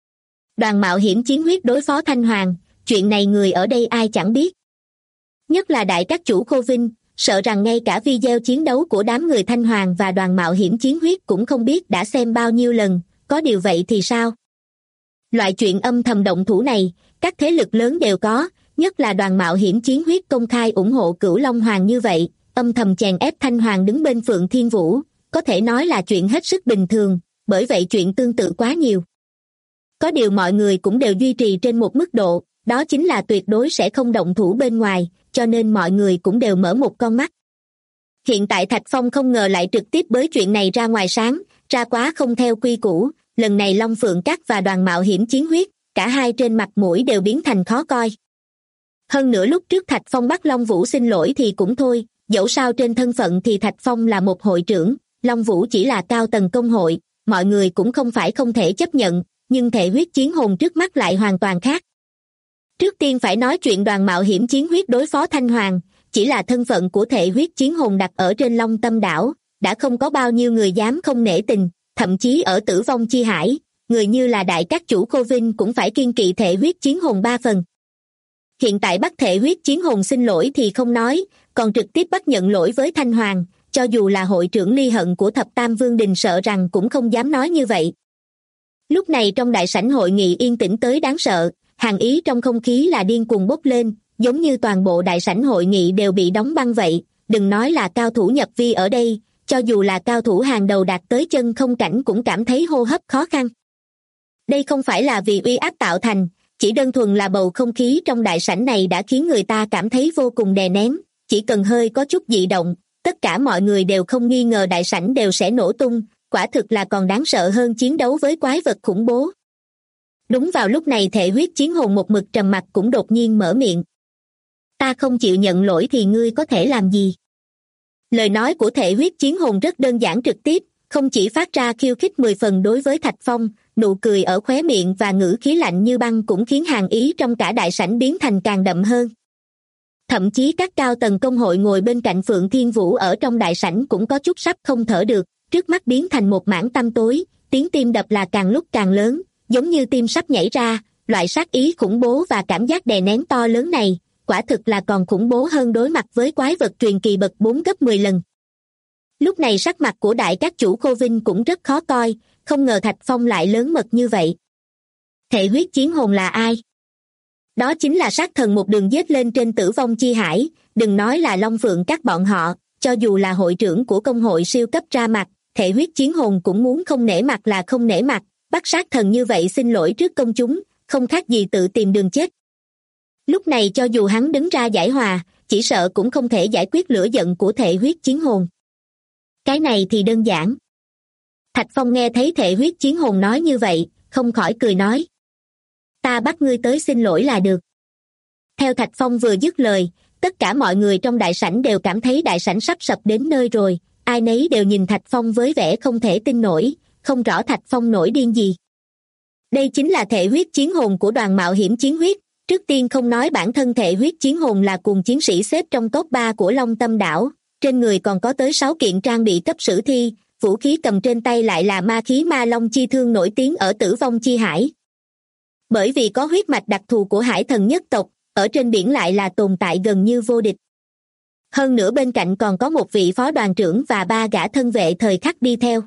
Đoàn mạo hiểm chiến huyết đối phó Thanh Hoàng, chuyện này người ở đây ai chẳng biết. Nhất là đại các chủ Khô Vinh, sợ rằng ngay cả video chiến đấu của đám người Thanh Hoàng và đoàn mạo hiểm chiến huyết cũng không biết đã xem bao nhiêu lần, có điều vậy thì sao? Loại chuyện âm thầm động thủ này, các thế lực lớn đều có, nhất là đoàn mạo hiểm chiến huyết công khai ủng hộ Cửu Long Hoàng như vậy, âm thầm chèn ép Thanh Hoàng đứng bên Phượng Thiên Vũ, có thể nói là chuyện hết sức bình thường, bởi vậy chuyện tương tự quá nhiều. Có điều mọi người cũng đều duy trì trên một mức độ, đó chính là tuyệt đối sẽ không động thủ bên ngoài, cho nên mọi người cũng đều mở một con mắt. Hiện tại Thạch Phong không ngờ lại trực tiếp bới chuyện này ra ngoài sáng, ra quá không theo quy củ, lần này Long Phượng Các và đoàn mạo hiểm chiến huyết, cả hai trên mặt mũi đều biến thành khó coi. Hơn nữa lúc trước Thạch Phong bắt Long Vũ xin lỗi thì cũng thôi, dẫu sao trên thân phận thì Thạch Phong là một hội trưởng, Long Vũ chỉ là cao tầng công hội, mọi người cũng không phải không thể chấp nhận, nhưng thể huyết chiến hồn trước mắt lại hoàn toàn khác. Trước tiên phải nói chuyện đoàn mạo hiểm chiến huyết đối phó Thanh Hoàng, chỉ là thân phận của thể huyết chiến hồn đặt ở trên Long Tâm Đảo, đã không có bao nhiêu người dám không nể tình, thậm chí ở Tử Vong Chi Hải, người như là đại các chủ Khô Vinh cũng phải kiêng kỵ thể huyết chiến hồn 3 phần. Hiện tại bắt thể huyết chiến hồn xin lỗi thì không nói, còn trực tiếp bắt nhận lỗi với Thanh Hoàng, cho dù là hội trưởng Ly Hận của Thập Tam Vương Đình sợ rằng cũng không dám nói như vậy. Lúc này trong đại sảnh hội nghị yên tĩnh tới đáng sợ, hàn ý trong không khí là điên cuồng bốc lên, giống như toàn bộ đại sảnh hội nghị đều bị đóng băng vậy, đừng nói là cao thủ nhập vi ở đây, cho dù là cao thủ hàng đầu đạt tới chân không cảnh cũng cảm thấy hô hấp khó khăn. Đây không phải là vì uy áp tạo thành, chỉ đơn thuần là bầu không khí trong đại sảnh này đã khiến người ta cảm thấy vô cùng đè nén, chỉ cần hơi có chút dị động, tất cả mọi người đều không nghi ngờ đại sảnh đều sẽ nổ tung, quả thực là còn đáng sợ hơn chiến đấu với quái vật khủng bố. Đúng vào lúc này thể huyết chiến hồn một mực trầm mặc cũng đột nhiên mở miệng. Ta không chịu nhận lỗi thì ngươi có thể làm gì? Lời nói của thể huyết chiến hồn rất đơn giản trực tiếp, không chỉ phát ra khiêu khích 10 phần đối với Thạch Phong, nụ cười ở khóe miệng và ngữ khí lạnh như băng cũng khiến hàn ý trong cả đại sảnh biến thành càng đậm hơn. Thậm chí các cao tầng công hội ngồi bên cạnh Phượng Thiên Vũ ở trong đại sảnh cũng có chút sắp không thở được, trước mắt biến thành một mảng tăm tối, tiếng tim đập là càng lúc càng lớn, giống như tim sắp nhảy ra, loại sát ý khủng bố và cảm giác đè nén to lớn này, quả thực là còn khủng bố hơn đối mặt với quái vật truyền kỳ bậc 4 gấp 10 lần. Lúc này sắc mặt của đại các chủ Khô Vinh cũng rất khó coi, không ngờ Thạch Phong lại lớn mật như vậy. Thể huyết chiến hồn là ai? Đó chính là sát thần một đường giết lên trên tử vong chi hải, đừng nói là Long Phượng các bọn họ, cho dù là hội trưởng của công hội siêu cấp ra mặt, thể huyết chiến hồn cũng muốn không nể mặt là không nể mặt, bắt sát thần như vậy xin lỗi trước công chúng, không khác gì tự tìm đường chết. Lúc này cho dù hắn đứng ra giải hòa, chỉ sợ cũng không thể giải quyết lửa giận của thể huyết chiến hồn. Cái này thì đơn giản. Thạch Phong nghe thấy thể huyết chiến hồn nói như vậy, không khỏi cười nói. Ta bắt ngươi tới xin lỗi là được. Theo Thạch Phong vừa dứt lời, tất cả mọi người trong đại sảnh đều cảm thấy đại sảnh sắp sập đến nơi rồi, ai nấy đều nhìn Thạch Phong với vẻ không thể tin nổi, không rõ Thạch Phong nổi điên gì. Đây chính là thể huyết chiến hồn của đoàn mạo hiểm chiến huyết, trước tiên không nói bản thân thể huyết chiến hồn là cùng chiến sĩ xếp trong top 3 của Long Tâm đảo, trên người còn có tới 6 kiện trang bị cấp sử thi, vũ khí cầm trên tay lại là ma khí ma long chi thương nổi tiếng ở tử vong chi hải. Bởi vì có huyết mạch đặc thù của hải thần nhất tộc, ở trên biển lại là tồn tại gần như vô địch. Hơn nữa bên cạnh còn có một vị phó đoàn trưởng và 3 gã thân vệ thời khắc đi theo.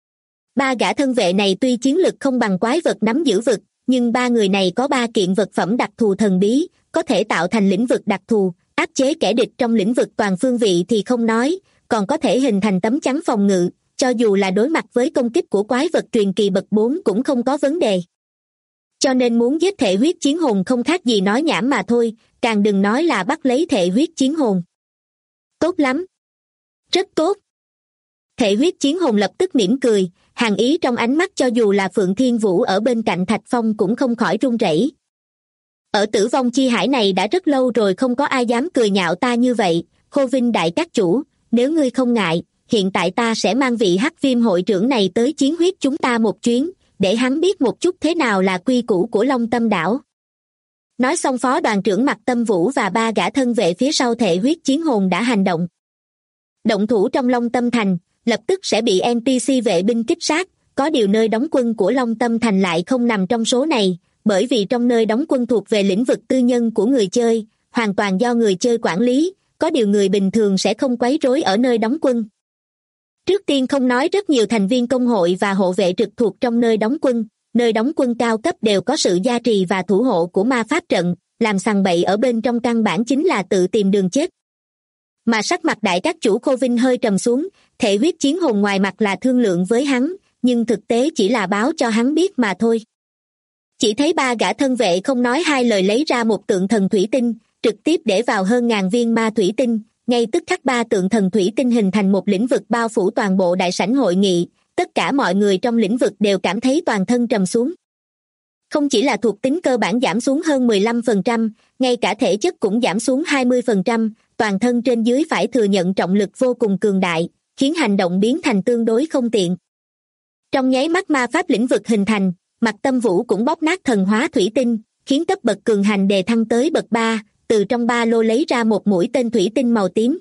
3 gã thân vệ này tuy chiến lực không bằng quái vật nắm giữ vực, nhưng 3 người này có 3 kiện vật phẩm đặc thù thần bí, có thể tạo thành lĩnh vực đặc thù, áp chế kẻ địch trong lĩnh vực toàn phương vị thì không nói, còn có thể hình thành tấm chắn phòng ngự, cho dù là đối mặt với công kích của quái vật truyền kỳ bậc 4 cũng không có vấn đề. Cho nên muốn giết thể huyết chiến hồn không khác gì nói nhảm mà thôi, càng đừng nói là bắt lấy thể huyết chiến hồn. Tốt lắm. Rất tốt. Thể huyết chiến hồn lập tức mỉm cười, hàn ý trong ánh mắt cho dù là Phượng Thiên Vũ ở bên cạnh Thạch Phong cũng không khỏi run rẩy. Ở tử vong chi hải này đã rất lâu rồi không có ai dám cười nhạo ta như vậy, Khô Vinh đại các chủ, nếu ngươi không ngại, hiện tại ta sẽ mang vị Hắc Viêm hội trưởng này tới chiến huyết chúng ta một chuyến, để hắn biết một chút thế nào là quy củ của Long Tâm đảo. Nói xong phó đoàn trưởng Mạc Tâm Vũ và 3 gã thân vệ phía sau thể huyết chiến hồn đã hành động. Động thủ trong Long Tâm Thành, lập tức sẽ bị NPC vệ binh kích sát, có điều nơi đóng quân của Long Tâm Thành lại không nằm trong số này, bởi vì trong nơi đóng quân thuộc về lĩnh vực tư nhân của người chơi, hoàn toàn do người chơi quản lý, có điều người bình thường sẽ không quấy rối ở nơi đóng quân. Trước tiên không nói rất nhiều thành viên công hội và hộ vệ trực thuộc trong nơi đóng quân cao cấp đều có sự gia trì và thủ hộ của ma pháp trận, làm sằng bậy ở bên trong căn bản chính là tự tìm đường chết. Mà sắc mặt đại các chủ Khô Vinh hơi trầm xuống, thể huyết chiến hồn ngoài mặt là thương lượng với hắn, nhưng thực tế chỉ là báo cho hắn biết mà thôi. Chỉ thấy 3 gã thân vệ không nói hai lời lấy ra một tượng thần thủy tinh, trực tiếp để vào hơn ngàn viên ma thủy tinh, ngay tức khắc 3 tượng thần thủy tinh hình thành một lĩnh vực bao phủ toàn bộ đại sảnh hội nghị, tất cả mọi người trong lĩnh vực đều cảm thấy toàn thân trầm xuống. Không chỉ là thuộc tính cơ bản giảm xuống hơn 15%, ngay cả thể chất cũng giảm xuống 20%, toàn thân trên dưới phải thừa nhận trọng lực vô cùng cường đại, khiến hành động biến thành tương đối không tiện. Trong nháy mắt ma pháp lĩnh vực hình thành, Mạc Tâm Vũ cũng bóp nát thần hóa thủy tinh, khiến cấp bậc cường hành đề thăng tới bậc 3, từ trong ba lô lấy ra một mũi tên thủy tinh màu tím.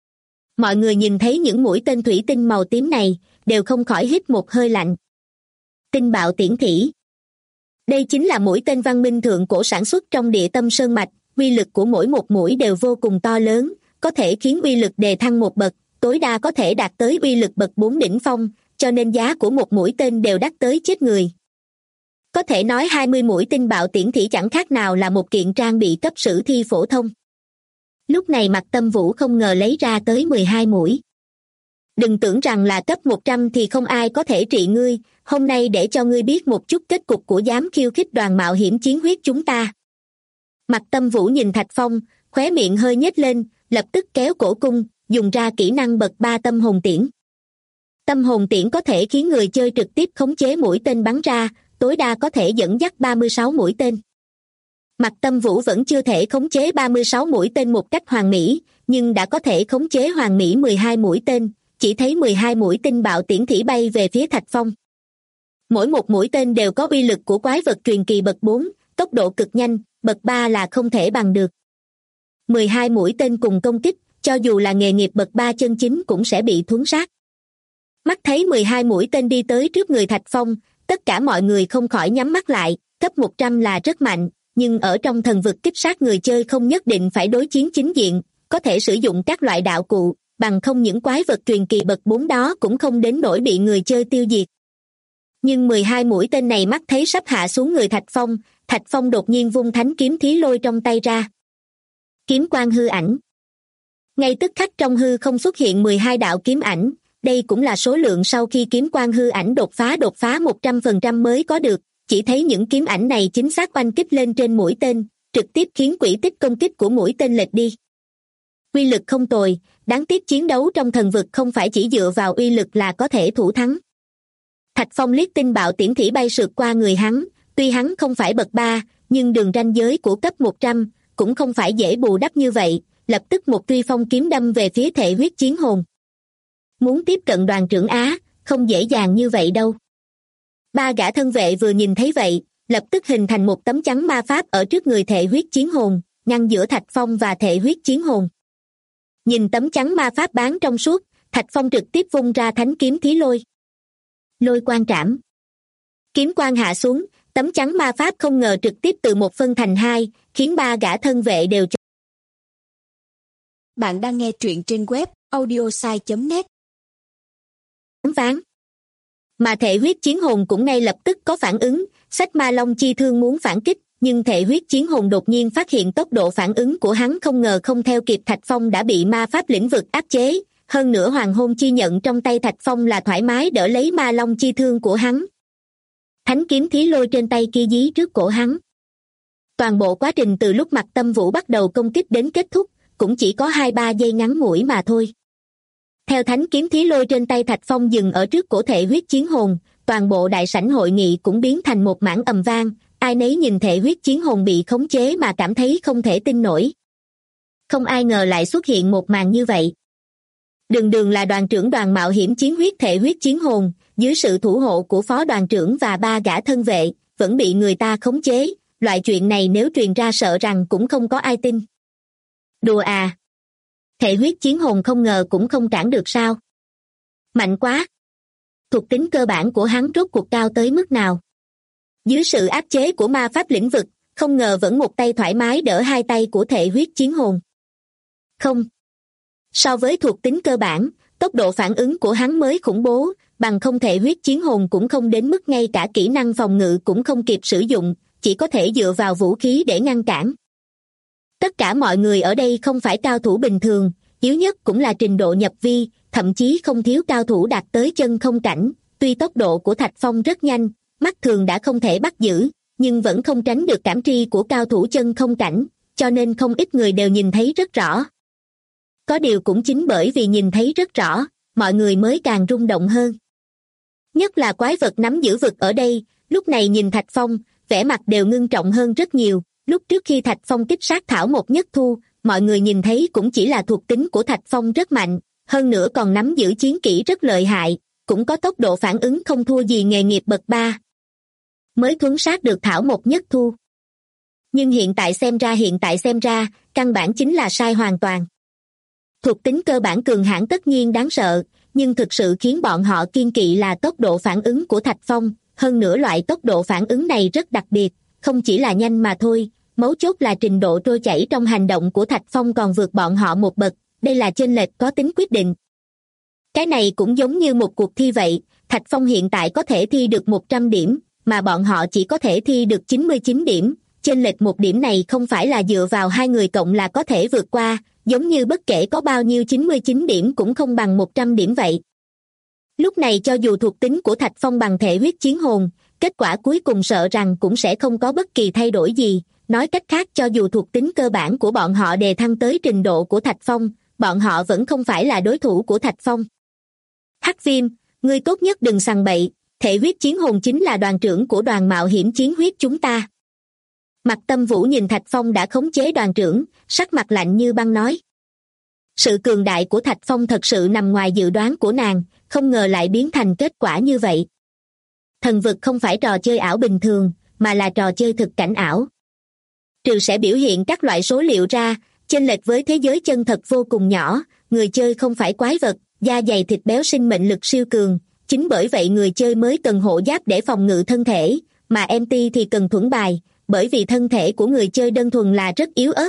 Mọi người nhìn thấy những mũi tên thủy tinh màu tím này, đều không khỏi hít một hơi lạnh. Tinh bạo tiễn thỉ. Đây chính là mũi tên văn minh thượng cổ sản xuất trong địa tâm sơn mạch, uy lực của mỗi một mũi đều vô cùng to lớn, có thể khiến uy lực đề thăng một bậc, tối đa có thể đạt tới uy lực bậc 4 đỉnh phong, cho nên giá của một mũi tên đều đắt tới chết người. Có thể nói 20 mũi tinh bạo tiễn thỉ chẳng khác nào là một kiện trang bị cấp sử thi phổ thông. Lúc này Mạc Tâm Vũ không ngờ lấy ra tới 12 mũi. Đừng tưởng rằng là cấp 100 thì không ai có thể trị ngươi, hôm nay để cho ngươi biết một chút kết cục của dám khiêu khích đoàn mạo hiểm chiến huyết chúng ta. Mạc Tâm Vũ nhìn Thạch Phong, khóe miệng hơi nhếch lên, lập tức kéo cổ cung, dùng ra kỹ năng bậc 3 tâm hồn tiễn. Tâm hồn tiễn có thể khiến người chơi trực tiếp khống chế mũi tên bắn ra, tối đa có thể dẫn dắt 36 mũi tên. Mạc Tâm Vũ vẫn chưa thể khống chế 36 mũi tên một cách hoàn mỹ, nhưng đã có thể khống chế hoàn mỹ 12 mũi tên, chỉ thấy 12 mũi tinh bạo tiễn thỉ bay về phía Thạch Phong. Mỗi một mũi tên đều có uy lực của quái vật truyền kỳ bậc 4, tốc độ cực nhanh, bậc 3 là không thể bằng được. 12 mũi tên cùng công kích, cho dù là nghề nghiệp bậc 3 chân chính cũng sẽ bị thuấn sát. Mắt thấy 12 mũi tên đi tới trước người Thạch Phong, tất cả mọi người không khỏi nhắm mắt lại, cấp 100 là rất mạnh, nhưng ở trong thần vực kích sát người chơi không nhất định phải đối chiến chính diện, có thể sử dụng các loại đạo cụ, bằng không những quái vật truyền kỳ bậc 4 đó cũng không đến nỗi bị người chơi tiêu diệt. Nhưng 12 mũi tên này mắt thấy sắp hạ xuống người Thạch Phong đột nhiên vung thánh kiếm thí lôi trong tay ra. Kiếm quang hư ảnh. Ngay tức khắc trong hư không xuất hiện 12 đạo kiếm ảnh, đây cũng là số lượng sau khi kiếm quang hư ảnh đột phá 100% mới có được, chỉ thấy những kiếm ảnh này chính xác oanh kích lên trên mũi tên, trực tiếp khiến quỹ tích công kích của mũi tên lệch đi. Uy lực không tồi, đáng tiếc chiến đấu trong thần vực không phải chỉ dựa vào uy lực là có thể thủ thắng. Thạch Phong liếc tinh bạo tiễn thỉ bay sượt qua người hắn, tuy hắn không phải bậc 3, nhưng đường ranh giới của cấp 100 cũng không phải dễ bù đắp như vậy, lập tức một truy phong kiếm đâm về phía thể huyết chiến hồn. Muốn tiếp cận đoàn trưởng Á, không dễ dàng như vậy đâu. Ba gã thân vệ vừa nhìn thấy vậy, lập tức hình thành một tấm chắn ma pháp ở trước người thể huyết chiến hồn, ngăn giữa Thạch Phong và thể huyết chiến hồn. Nhìn tấm chắn ma pháp bán trong suốt, Thạch Phong trực tiếp vung ra thánh kiếm thí lôi. Lôi quang trảm. Kiếm quang hạ xuống, tấm chắn ma pháp không ngờ trực tiếp từ một phân thành hai, khiến ba gã thân vệ đều Bạn đang nghe truyện trên web audiosai.net. ván. Mà thể huyết chiến hồn cũng ngay lập tức có phản ứng, xách ma long chi thương muốn phản kích, nhưng thể huyết chiến hồn đột nhiên phát hiện tốc độ phản ứng của hắn không ngờ không theo kịp. Thạch Phong đã bị ma pháp lĩnh vực áp chế, hơn nữa hoàng hôn chi nhận trong tay Thạch Phong là thoải mái đỡ lấy ma long chi thương của hắn. Thánh kiếm thí lôi trên tay kia dí trước cổ hắn. Toàn bộ quá trình từ lúc Mạc Tâm Vũ bắt đầu công kích đến kết thúc, cũng chỉ có 2-3 giây ngắn ngủi mà thôi. Theo thánh kiếm thí lôi trên tay Thạch Phong dừng ở trước cổ thể huyết chiến hồn, toàn bộ đại sảnh hội nghị cũng biến thành một mảng ầm vang, ai nấy nhìn thể huyết chiến hồn bị khống chế mà cảm thấy không thể tin nổi. Không ai ngờ lại xuất hiện một màn như vậy. Đường là đoàn trưởng đoàn mạo hiểm chiến huyết thể huyết chiến hồn, dưới sự thủ hộ của phó đoàn trưởng và ba gã thân vệ, vẫn bị người ta khống chế, loại chuyện này nếu truyền ra sợ rằng cũng không có ai tin. Đùa à? Thể huyết chiến hồn không ngờ cũng không cản được sao? Mạnh quá! Thuộc tính cơ bản của hắn rốt cuộc cao tới mức nào? Dưới sự áp chế của ma pháp lĩnh vực, không ngờ vẫn một tay thoải mái đỡ hai tay của thể huyết chiến hồn. Không. So với thuộc tính cơ bản, tốc độ phản ứng của hắn mới khủng bố, bằng không thể huyết chiến hồn cũng không đến mức ngay cả kỹ năng phòng ngự cũng không kịp sử dụng, chỉ có thể dựa vào vũ khí để ngăn cản. Tất cả mọi người ở đây không phải cao thủ bình thường, yếu nhất cũng là trình độ nhập vi, thậm chí không thiếu cao thủ đạt tới chân không cảnh. Tuy tốc độ của Thạch Phong rất nhanh, mắt thường đã không thể bắt giữ, nhưng vẫn không tránh được cảm tri của cao thủ chân không cảnh, cho nên không ít người đều nhìn thấy rất rõ. Có điều cũng chính bởi vì nhìn thấy rất rõ, mọi người mới càng rung động hơn. Nhất là quái vật nắm giữ vực ở đây, lúc này nhìn Thạch Phong, vẻ mặt đều ngưng trọng hơn rất nhiều. Lúc trước khi Thạch Phong kích sát Thảo Một Nhất Thu, mọi người nhìn thấy cũng chỉ là thuộc tính của Thạch Phong rất mạnh, hơn nữa còn nắm giữ chiến kỹ rất lợi hại, cũng có tốc độ phản ứng không thua gì nghề nghiệp bậc 3. Mới thuấn sát được Thảo Một Nhất Thu. Nhưng hiện tại xem ra, căn bản chính là sai hoàn toàn. Thuộc tính cơ bản cường hãn tất nhiên đáng sợ, nhưng thực sự khiến bọn họ kiêng kỵ là tốc độ phản ứng của Thạch Phong, hơn nữa loại tốc độ phản ứng này rất đặc biệt, không chỉ là nhanh mà thôi, mấu chốt là trình độ trôi chảy trong hành động của Thạch Phong còn vượt bọn họ một bậc, đây là chênh lệch có tính quyết định. Cái này cũng giống như một cuộc thi vậy, Thạch Phong hiện tại có thể thi được 100 điểm, mà bọn họ chỉ có thể thi được 99 điểm, chênh lệch một điểm này không phải là dựa vào hai người cộng là có thể vượt qua, giống như bất kể có bao nhiêu 99 điểm cũng không bằng 100 điểm vậy. Lúc này cho dù thuộc tính của Thạch Phong bằng thể huyết chiến hồn, kết quả cuối cùng sợ rằng cũng sẽ không có bất kỳ thay đổi gì, nói cách khác cho dù thuộc tính cơ bản của bọn họ đề thăng tới trình độ của Thạch Phong, bọn họ vẫn không phải là đối thủ của Thạch Phong. Hắc Viêm, ngươi tốt nhất đừng sằng bậy, thể huyết chiến hồn chính là đoàn trưởng của đoàn mạo hiểm chiến huyết chúng ta. Mạc Tâm Vũ nhìn Thạch Phong đã khống chế đoàn trưởng, sắc mặt lạnh như băng nói. Sự cường đại của Thạch Phong thật sự nằm ngoài dự đoán của nàng, không ngờ lại biến thành kết quả như vậy. Thần vực không phải trò chơi ảo bình thường, mà là trò chơi thực cảnh ảo. Trừ sẽ biểu hiện các loại số liệu ra, chênh lệch với thế giới chân thật vô cùng nhỏ, người chơi không phải quái vật, da dày thịt béo sinh mệnh lực siêu cường, chính bởi vậy người chơi mới cần hộ giáp để phòng ngự thân thể, mà MT thì cần thuẫn bài, bởi vì thân thể của người chơi đơn thuần là rất yếu ớt.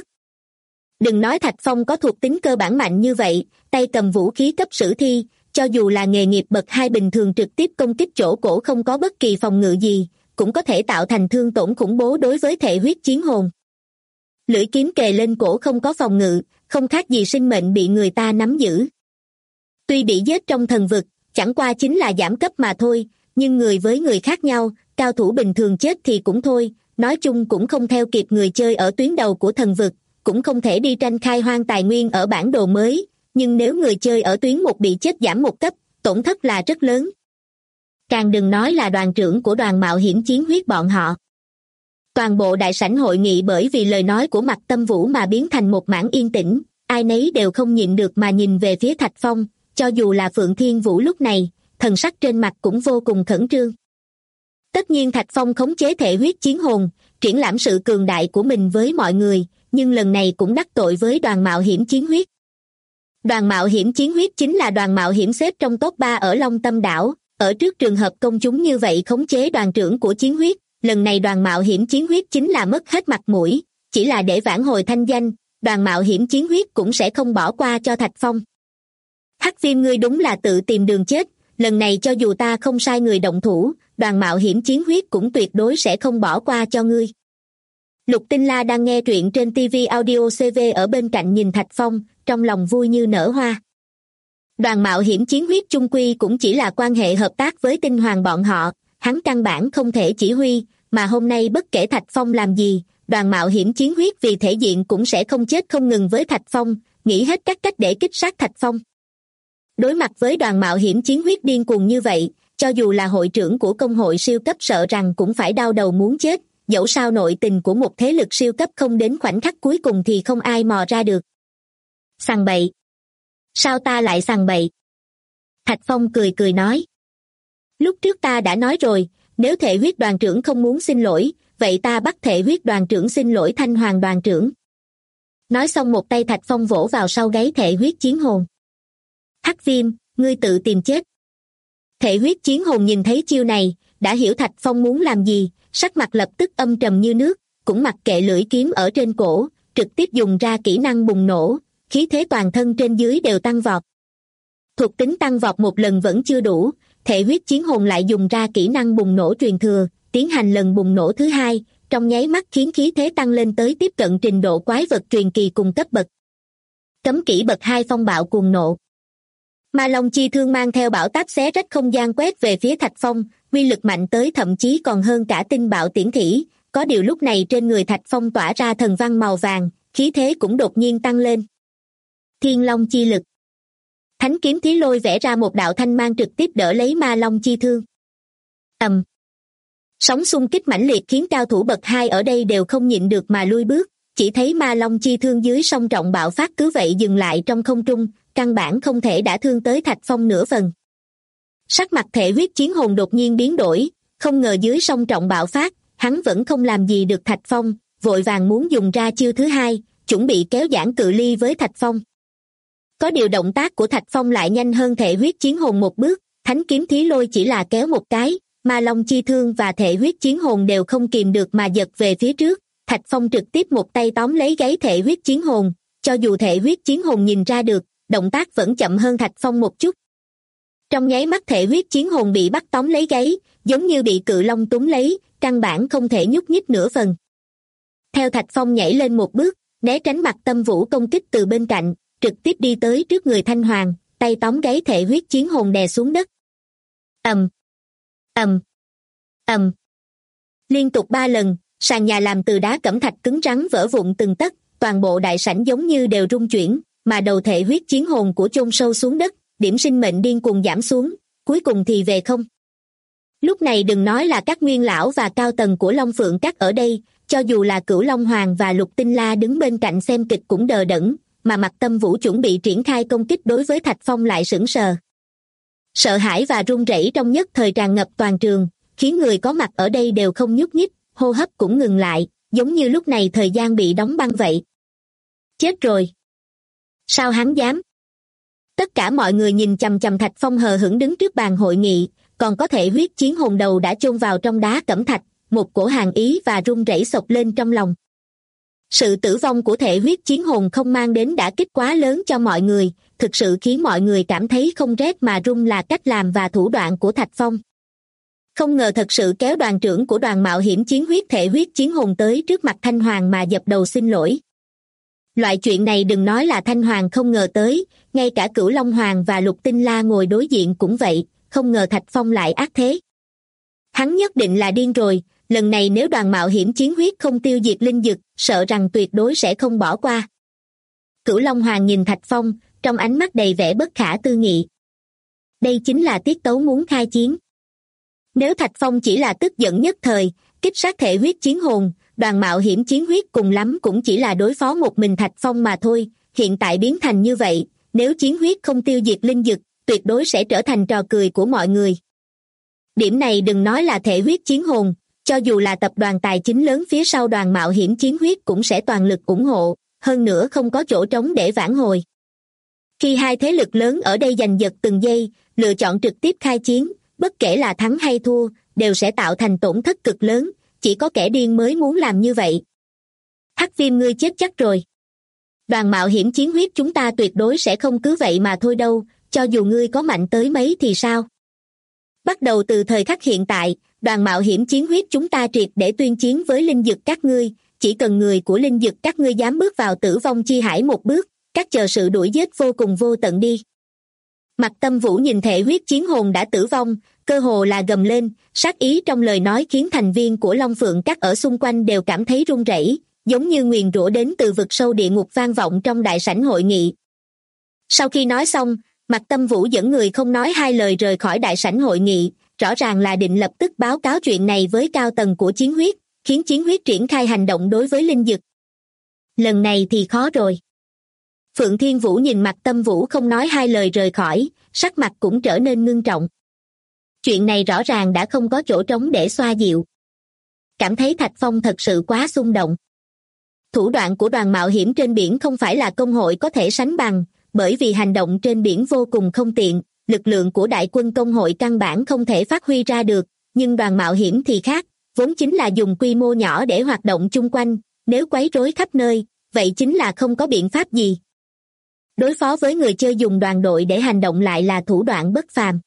Đừng nói Thạch Phong có thuộc tính cơ bản mạnh như vậy, tay cầm vũ khí cấp sử thi, cho dù là nghề nghiệp bậc 2 bình thường trực tiếp công kích chỗ cổ không có bất kỳ phòng ngự gì, cũng có thể tạo thành thương tổn khủng bố đối với thể huyết chiến hồn. Lưỡi kiếm kề lên cổ không có phòng ngự, không khác gì sinh mệnh bị người ta nắm giữ. Tuy bị giết trong thần vực, chẳng qua chính là giảm cấp mà thôi, nhưng người với người khác nhau, cao thủ bình thường chết thì cũng thôi, nói chung cũng không theo kịp người chơi ở tuyến đầu của thần vực, cũng không thể đi tranh khai hoang tài nguyên ở bản đồ mới, nhưng nếu người chơi ở tuyến 1 bị chết giảm 1 cấp, tổn thất là rất lớn. Càng đừng nói là đoàn trưởng của đoàn mạo hiểm chiến huyết bọn họ. Toàn bộ đại sảnh hội nghị bởi vì lời nói của Mạc Tâm Vũ mà biến thành một mảng yên tĩnh, ai nấy đều không nhịn được mà nhìn về phía Thạch Phong, cho dù là Phượng Thiên Vũ lúc này, thần sắc trên mặt cũng vô cùng khẩn trương. Tất nhiên Thạch Phong khống chế thể huyết chiến hồn, triển lãm sự cường đại của mình với mọi người, nhưng lần này cũng đắc tội với đoàn mạo hiểm chiến huyết. Đoàn mạo hiểm chiến huyết chính là đoàn mạo hiểm xếp trong top 3 ở Long Tâm đảo, ở trước trường hợp công chúng như vậy khống chế đoàn trưởng của chiến huyết, lần này đoàn mạo hiểm chiến huyết chính là mất hết mặt mũi, chỉ là để vãn hồi thanh danh, đoàn mạo hiểm chiến huyết cũng sẽ không bỏ qua cho Thạch Phong. Hắc Viêm ngươi đúng là tự tìm đường chết, lần này cho dù ta không sai người động thủ, đoàn mạo hiểm chiến huyết cũng tuyệt đối sẽ không bỏ qua cho ngươi. Lục Tinh La đang nghe truyện trên TV Audio CV ở bên cạnh nhìn Thạch Phong, trong lòng vui như nở hoa. Đoàn mạo hiểm chiến huyết chung quy cũng chỉ là quan hệ hợp tác với Tinh Hoàng bọn họ, hắn căn bản không thể chỉ huy, mà hôm nay bất kể Thạch Phong làm gì, đoàn mạo hiểm chiến huyết vì thể diện cũng sẽ không chết không ngừng với Thạch Phong, nghĩ hết các cách để kích sát Thạch Phong. Đối mặt với đoàn mạo hiểm chiến huyết điên cuồng như vậy, cho dù là hội trưởng của công hội siêu cấp sợ rằng cũng phải đau đầu muốn chết, dẫu sao nội tình của một thế lực siêu cấp không đến khoảnh khắc cuối cùng thì không ai mò ra được. Sằng bậy. Sao ta lại sằng bậy? Thạch Phong cười cười nói. Lúc trước ta đã nói rồi, nếu thể huyết đoàn trưởng không muốn xin lỗi, vậy ta bắt thể huyết đoàn trưởng xin lỗi Thanh Hoàng đoàn trưởng. Nói xong một tay Thạch Phong vỗ vào sau gáy thể huyết chiến hồn. Hắc Viêm, ngươi tự tìm chết. Thể huyết chiến hồn nhìn thấy chiêu này, đã hiểu Thạch Phong muốn làm gì, sắc mặt lập tức âm trầm như nước, cũng mặc kệ lưỡi kiếm ở trên cổ, trực tiếp dùng ra kỹ năng bùng nổ, khí thế toàn thân trên dưới đều tăng vọt. Thuộc tính tăng vọt một lần vẫn chưa đủ, thể huyết chiến hồn lại dùng ra kỹ năng bùng nổ truyền thừa, tiến hành lần bùng nổ thứ hai, trong nháy mắt khiến khí thế tăng lên tới tiếp cận trình độ quái vật truyền kỳ cùng cấp bậc. Cấm kỹ bậc 2 phong bạo cuồng nộ. Ma Long chi thương mang theo bão táp xé rách không gian quét về phía Thạch Phong, uy lực mạnh tới thậm chí còn hơn cả tinh bạo tiễn thỉ, có điều lúc này trên người Thạch Phong tỏa ra thần văn màu vàng, khí thế cũng đột nhiên tăng lên. Thiên Long chi lực. Thánh kiếm thí lôi vẽ ra một đạo thanh mang trực tiếp đỡ lấy Ma Long chi thương. Sóng xung kích mãnh liệt khiến cao thủ bậc 2 ở đây đều không nhịn được mà lui bước, chỉ thấy Ma Long chi thương dưới song trọng bạo phát cứ vậy dừng lại trong không trung, căn bản không thể đả thương tới Thạch Phong nửa phần. Sắc mặt thể huyết chiến hồn đột nhiên biến đổi, không ngờ dưới song trọng bạo phát, hắn vẫn không làm gì được Thạch Phong, vội vàng muốn dùng ra chiêu thứ hai, chuẩn bị kéo giãn cự ly với Thạch Phong. Có điều động tác của Thạch Phong lại nhanh hơn thể huyết chiến hồn một bước, thánh kiếm thí lôi chỉ là kéo một cái, Ma Long chi thương và thể huyết chiến hồn đều không kìm được mà giật về phía trước, Thạch Phong trực tiếp một tay tóm lấy gáy thể huyết chiến hồn, cho dù thể huyết chiến hồn nhìn ra được, động tác vẫn chậm hơn Thạch Phong một chút. Trong nháy mắt thể huyết chiến hồn bị bắt tóm lấy gáy, giống như bị cự long túm lấy, căn bản không thể nhúc nhích nửa phần. Theo Thạch Phong nhảy lên một bước, né tránh Mạc Tâm Vũ công kích từ bên cạnh, trực tiếp đi tới trước người Thanh Hoàng, tay tóm gáy thể huyết chiến hồn đè xuống đất. Liên tục 3 lần, sàn nhà làm từ đá cẩm thạch cứng rắn vỡ vụn từng tấc, toàn bộ đại sảnh giống như đều rung chuyển, mà đầu thể huyết chiến hồn của chôn sâu xuống đất, điểm sinh mệnh điên cuồng giảm xuống, cuối cùng thì về không. Lúc này đừng nói là các nguyên lão và cao tầng của Long Phượng Các ở đây, cho dù là Cửu Long Hoàng và Lục Tinh La đứng bên cạnh xem kịch cũng đờ đẫn, mà Mạc Tâm Vũ chuẩn bị triển khai công kích đối với Thạch Phong lại sững sờ. Sợ hãi và run rẩy trong nhất thời tràn ngập toàn trường, khiến người có mặt ở đây đều không nhúc nhích, hô hấp cũng ngừng lại, giống như lúc này thời gian bị đóng băng vậy. Chết rồi! Sao hắn dám? Tất cả mọi người nhìn chằm chằm Thạch Phong hờ hững đứng trước bàn hội nghị, còn có thể huyết chiến hồn đầu đã chôn vào trong đá cẩm thạch, một cổ hàn ý và run rẩy xộc lên trong lòng. Sự tử vong của thể huyết chiến hồn không mang đến đả kích quá lớn cho mọi người, thực sự khiến mọi người cảm thấy không rét mà run là cách làm và thủ đoạn của Thạch Phong. Không ngờ thật sự kéo đoàn trưởng của đoàn mạo hiểm chiến huyết thể huyết chiến hồn tới trước mặt Thanh Hoàng mà dập đầu xin lỗi. Loại chuyện này đừng nói là Thanh Hoàng không ngờ tới, ngay cả Cửu Long Hoàng và Lục Tinh La ngồi đối diện cũng vậy, không ngờ Thạch Phong lại ác thế. Hắn nhất định là điên rồi, lần này nếu đoàn mạo hiểm chiến huyết không tiêu diệt linh dực, sợ rằng tuyệt đối sẽ không bỏ qua. Cửu Long Hoàng nhìn Thạch Phong, trong ánh mắt đầy vẻ bất khả tư nghị. Đây chính là tiết tấu muốn khai chiến. Nếu Thạch Phong chỉ là tức giận nhất thời, kích sát thể huyết chiến hồn, đoàn mạo hiểm chiến huyết cùng lắm cũng chỉ là đối phó một mình Thạch Phong mà thôi, hiện tại biến thành như vậy, nếu chiến huyết không tiêu diệt linh dực, tuyệt đối sẽ trở thành trò cười của mọi người. Điểm này đừng nói là thể huyết chiến hồn, cho dù là tập đoàn tài chính lớn phía sau đoàn mạo hiểm chiến huyết cũng sẽ toàn lực ủng hộ, hơn nữa không có chỗ trống để vãn hồi. Khi hai thế lực lớn ở đây giành giật từng giây, lựa chọn trực tiếp khai chiến, bất kể là thắng hay thua, đều sẽ tạo thành tổn thất cực lớn, chỉ có kẻ điên mới muốn làm như vậy. Hắc Viêm ngươi chết chắc rồi. Đoàn mạo hiểm chiến huyết chúng ta tuyệt đối sẽ không cứ vậy mà thôi đâu, cho dù ngươi có mạnh tới mấy thì sao? Bắt đầu từ thời khắc hiện tại, đoàn mạo hiểm chiến huyết chúng ta triệt để tuyên chiến với linh dực các ngươi, chỉ cần người của linh dực các ngươi dám bước vào tử vong chi hải một bước, các chờ sự đuổi giết vô cùng vô tận đi. Mạc Tâm Vũ nhìn thể huyết chiến hồn đã tử vong, cơ hồ là gầm lên, sát ý trong lời nói khiến thành viên của Long Phượng Các ở xung quanh đều cảm thấy run rẩy, giống như nguyền rủa đến từ vực sâu địa ngục vang vọng trong đại sảnh hội nghị. Sau khi nói xong, Mạc Tâm Vũ dẫn người không nói hai lời rời khỏi đại sảnh hội nghị, rõ ràng là định lập tức báo cáo chuyện này với cao tầng của chiến huyết, khiến chiến huyết triển khai hành động đối với linh dực. Lần này thì khó rồi. Phượng Thiên Vũ nhìn Mạc Tâm Vũ không nói hai lời rời khỏi, sắc mặt cũng trở nên ngưng trọng. Chuyện này rõ ràng đã không có chỗ trống để xoa dịu. Cảm thấy Thạch Phong thật sự quá xung động. Thủ đoạn của đoàn mạo hiểm trên biển không phải là công hội có thể sánh bằng, bởi vì hành động trên biển vô cùng không tiện, lực lượng của đại quân công hội căn bản không thể phát huy ra được, nhưng đoàn mạo hiểm thì khác, vốn chính là dùng quy mô nhỏ để hoạt động chung quanh, nếu quấy rối khắp nơi, vậy chính là không có biện pháp gì. Đối phó với người chơi dùng đoàn đội để hành động lại là thủ đoạn bất phàm.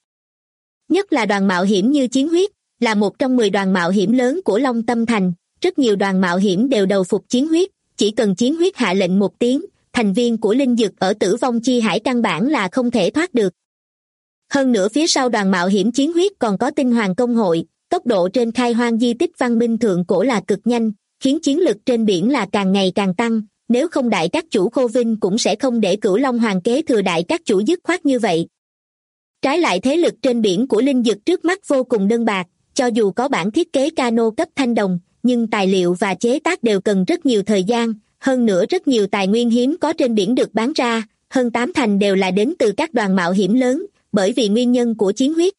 Nhất là đoàn mạo hiểm như chiến huyết, là một trong 10 đoàn mạo hiểm lớn của Long Tâm Thành, rất nhiều đoàn mạo hiểm đều đầu phục chiến huyết, chỉ cần chiến huyết hạ lệnh một tiếng, thành viên của linh dực ở tử vong chi hải căn bản là không thể thoát được. Hơn nữa phía sau đoàn mạo hiểm chiến huyết còn có tinh hoàng công hội, tốc độ trên khai hoang di tích văn minh thượng cổ là cực nhanh, khiến chiến lực trên biển là càng ngày càng tăng, nếu không đại các chủ Khô Vinh cũng sẽ không để Cửu Long Hoàng kế thừa đại các chủ dứt khoát như vậy. Trái lại thế lực trên biển của linh dực trước mắt vô cùng đơn bạc, cho dù có bản thiết kế cano cấp thanh đồng, nhưng tài liệu và chế tác đều cần rất nhiều thời gian, hơn nữa rất nhiều tài nguyên hiếm có trên biển được bán ra, hơn 80% đều là đến từ các đoàn mạo hiểm lớn, bởi vì nguyên nhân của chiến huyết.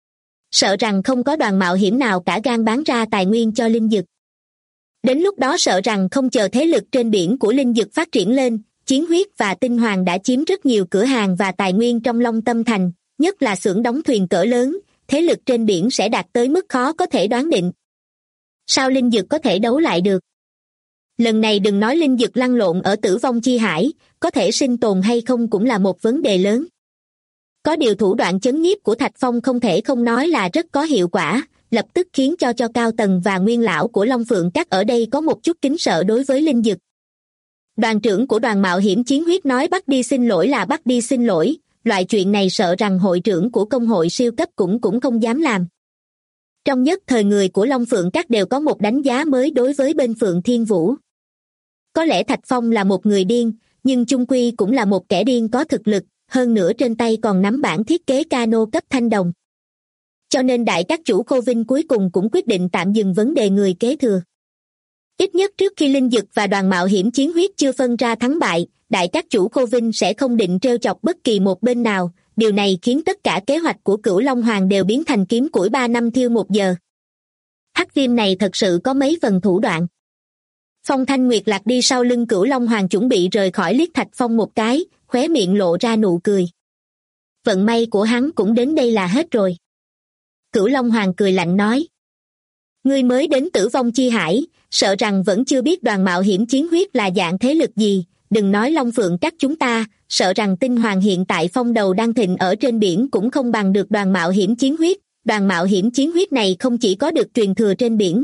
Sợ rằng không có đoàn mạo hiểm nào cả gan bán ra tài nguyên cho linh dực. Đến lúc đó sợ rằng không chờ thế lực trên biển của linh dực phát triển lên, chiến huyết và tinh hoàng đã chiếm rất nhiều cửa hàng và tài nguyên trong Long Tâm Thành, nhất là xưởng đóng thuyền cỡ lớn, thế lực trên biển sẽ đạt tới mức khó có thể đoán định. Sao linh dực có thể đấu lại được? Lần này đừng nói linh dực lăn lộn ở tử vong chi hải, có thể sinh tồn hay không cũng là một vấn đề lớn. Có điều thủ đoạn chấn nhiếp của Thạch Phong không thể không nói là rất có hiệu quả, lập tức khiến cho cao tầng và nguyên lão của Long Phượng Các ở đây có một chút kính sợ đối với linh dực. Đoàn trưởng của đoàn mạo hiểm chiến huyết nói bắt đi xin lỗi là bắt đi xin lỗi, loại chuyện này sợ rằng hội trưởng của công hội siêu cấp cũng không dám làm. Trong nhất thời người của Long Phượng Các đều có một đánh giá mới đối với bên Phượng Thiên Vũ. Có lẽ Thạch Phong là một người điên, nhưng chung quy cũng là một kẻ điên có thực lực, hơn nữa trên tay còn nắm bản thiết kế cano cấp thanh đồng. Cho nên đại các chủ Khô Vinh cuối cùng cũng quyết định tạm dừng vấn đề người kế thừa. Ít nhất trước khi linh dực và đoàn mạo hiểm chiến huyết chưa phân ra thắng bại, đại các chủ Khô Vinh sẽ không định trêu chọc bất kỳ một bên nào, điều này khiến tất cả kế hoạch của Cửu Long Hoàng đều biến thành kiếm củi 3 năm thiêu 1 giờ. Hắc Viêm này thật sự có mấy phần thủ đoạn. Phong Thanh Nguyệt lạc đi sau lưng Cửu Long Hoàng chuẩn bị rời khỏi liếc Thạch Phong một cái, khóe miệng lộ ra nụ cười. Vận may của hắn cũng đến đây là hết rồi. Cửu Long Hoàng cười lạnh nói. Ngươi mới đến Tử Vong Chi Hải, sợ rằng vẫn chưa biết Đoàn Mạo Hiểm Chiến Huyết là dạng thế lực gì, đừng nói Long Phượng các chúng ta, sợ rằng Tinh Hoàng hiện tại phong đầu đang thịnh ở trên biển cũng không bằng được Đoàn Mạo Hiểm Chiến Huyết. Đoàn Mạo Hiểm Chiến Huyết này không chỉ có được truyền thừa trên biển,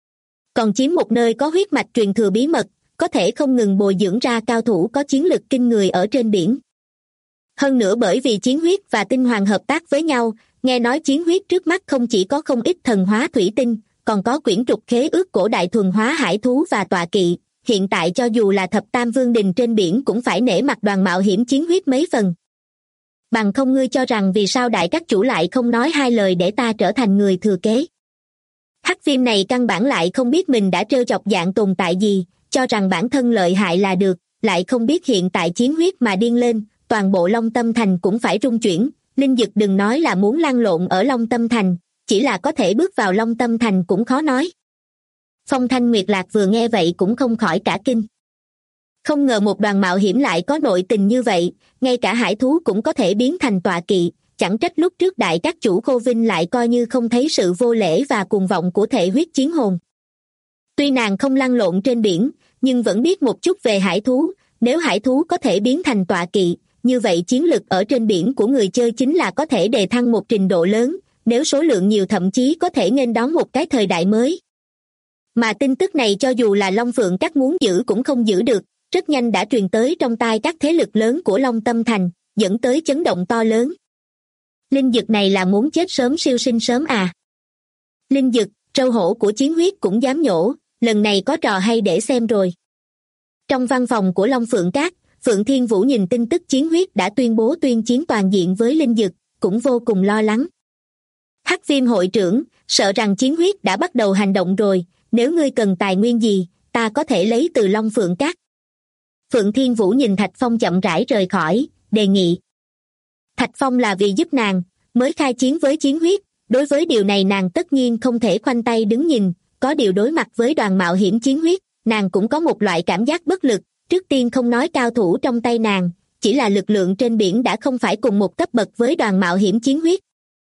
còn chiếm một nơi có huyết mạch truyền thừa bí mật, có thể không ngừng bồi dưỡng ra cao thủ có chiến lực kinh người ở trên biển. Hơn nữa bởi vì Chiến Huyết và Tinh Hoàng hợp tác với nhau, nghe nói Chiến Huyết trước mắt không chỉ có không ít thần hóa thủy tinh, còn có quyển trục khế ước cổ đại thuần hóa hải thú và tọa kỵ. Hiện tại cho dù là thập tam vương đình trên biển cũng phải nể mặt Đoàn Mạo Hiểm Chiến Huyết mấy phần. Bằng không ngươi cho rằng vì sao đại các chủ lại không nói hai lời để ta trở thành người thừa kế. Hắc viêm này căn bản lại không biết mình đã trêu chọc dạng tồn tại gì, cho rằng bản thân lợi hại là được, lại không biết hiện tại Chiến Huyết mà điên lên, toàn bộ Long Tâm Thành cũng phải rung chuyển. Linh Dực đừng nói là muốn lăn lộn ở Long Tâm Thành, chỉ là có thể bước vào Long Tâm Thành cũng khó nói. Phong Thanh Nguyệt Lạc vừa nghe vậy cũng không khỏi cả kinh. Không ngờ một đoàn mạo hiểm lại có nội tình như vậy, ngay cả hải thú cũng có thể biến thành tọa kỵ, chẳng trách lúc trước đại các chủ Khô Vinh lại coi như không thấy sự vô lễ và cuồng vọng của thể huyết chiến hồn. Tuy nàng không lăn lộn trên biển, nhưng vẫn biết một chút về hải thú, nếu hải thú có thể biến thành tọa kỵ, như vậy chiến lực ở trên biển của người chơi chính là có thể đề thăng một trình độ lớn, nếu số lượng nhiều thậm chí có thể nghênh đón một cái thời đại mới. Mà tin tức này cho dù là Long Phượng các muốn giữ cũng không giữ được, rất nhanh đã truyền tới trong tai các thế lực lớn của Long Tâm Thành, dẫn tới chấn động to lớn. Linh Dực này là muốn chết sớm siêu sinh sớm à? Linh Dực, trâu hổ của Chiến Huyết cũng dám nhổ, lần này có trò hay để xem rồi. Trong văn phòng của Long Phượng Các, Phượng Thiên Vũ nhìn tin tức Chiến Huyết đã tuyên bố tuyên chiến toàn diện với Linh Dực, cũng vô cùng lo lắng. Hắc Viêm hội trưởng, sợ rằng Chiến Huyết đã bắt đầu hành động rồi, nếu ngươi cần tài nguyên gì, ta có thể lấy từ Long Phượng Các. Phượng Thiên Vũ nhìn Thạch Phong chậm rãi rời khỏi, đề nghị. Thạch Phong là vì giúp nàng, mới khai chiến với Chiến Huyết, đối với điều này nàng tất nhiên không thể khoanh tay đứng nhìn, có điều đối mặt với đoàn mạo hiểm Chiến Huyết, nàng cũng có một loại cảm giác bất lực, trước tiên không nói cao thủ trong tay nàng, chỉ là lực lượng trên biển đã không phải cùng một cấp bậc với đoàn mạo hiểm Chiến Huyết.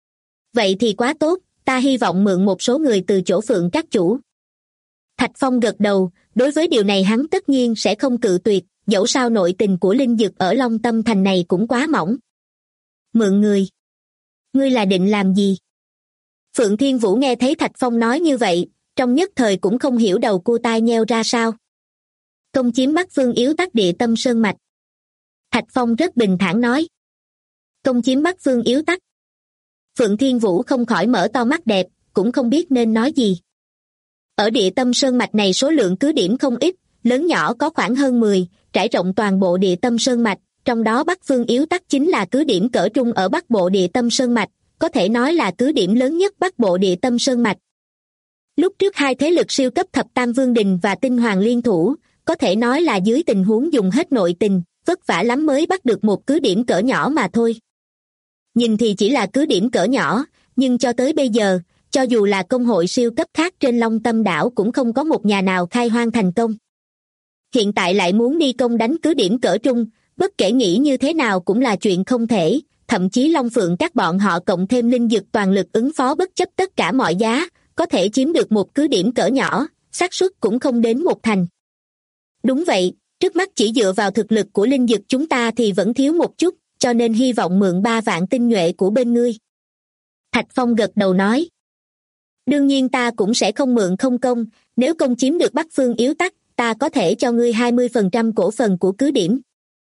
Vậy thì quá tốt, ta hy vọng mượn một số người từ chỗ Phượng các chủ. Thạch Phong gật đầu, đối với điều này hắn tất nhiên sẽ không cự tuyệt, dẫu sao nội tình của Linh Dực ở Long Tâm Thành này cũng quá mỏng. Mượn người? Ngươi là định làm gì? Phượng Thiên Vũ nghe thấy Thạch Phong nói như vậy, trong nhất thời cũng không hiểu đầu cua tai nheo ra sao. Công chiếm Bắc Phương Yếu Tắc Địa Tâm Sơn Mạch. Thạch Phong rất bình thản nói. Công chiếm Bắc Phương Yếu Tắc. Phượng Thiên Vũ không khỏi mở to mắt đẹp, cũng không biết nên nói gì. Ở Địa Tâm Sơn Mạch này số lượng cứ điểm không ít, lớn nhỏ có khoảng hơn 10, trải rộng toàn bộ Địa Tâm Sơn Mạch, trong đó Bắc Phương Yếu Tắc chính là cứ điểm cỡ trung ở Bắc Bộ Địa Tâm Sơn Mạch, có thể nói là cứ điểm lớn nhất Bắc Bộ Địa Tâm Sơn Mạch. Lúc trước hai thế lực siêu cấp Thập Tam Vương Đình và Tinh Hoàng liên thủ, có thể nói là dưới tình huống dùng hết nội tình, vất vả lắm mới bắt được một cứ điểm cỡ nhỏ mà thôi. Nhìn thì chỉ là cứ điểm cỡ nhỏ, nhưng cho tới bây giờ, cho dù là công hội siêu cấp khác trên Long Tâm đảo cũng không có một nhà nào khai hoang thành công. Hiện tại lại muốn đi công đánh cứ điểm cỡ trung, bất kể nghĩ như thế nào cũng là chuyện không thể, thậm chí Long Phượng các bọn họ cộng thêm Linh Dực toàn lực ứng phó bất chấp tất cả mọi giá, có thể chiếm được một cứ điểm cỡ nhỏ, xác suất cũng không đến một thành. Đúng vậy, trước mắt chỉ dựa vào thực lực của Linh Dực chúng ta thì vẫn thiếu một chút, cho nên hy vọng mượn 3 vạn tinh nhuệ của bên ngươi. Thạch Phong gật đầu nói. Đương nhiên ta cũng sẽ không mượn không công, nếu công chiếm được Bắc Phương Yếu Tắc, ta có thể cho ngươi 20% cổ phần của cứ điểm.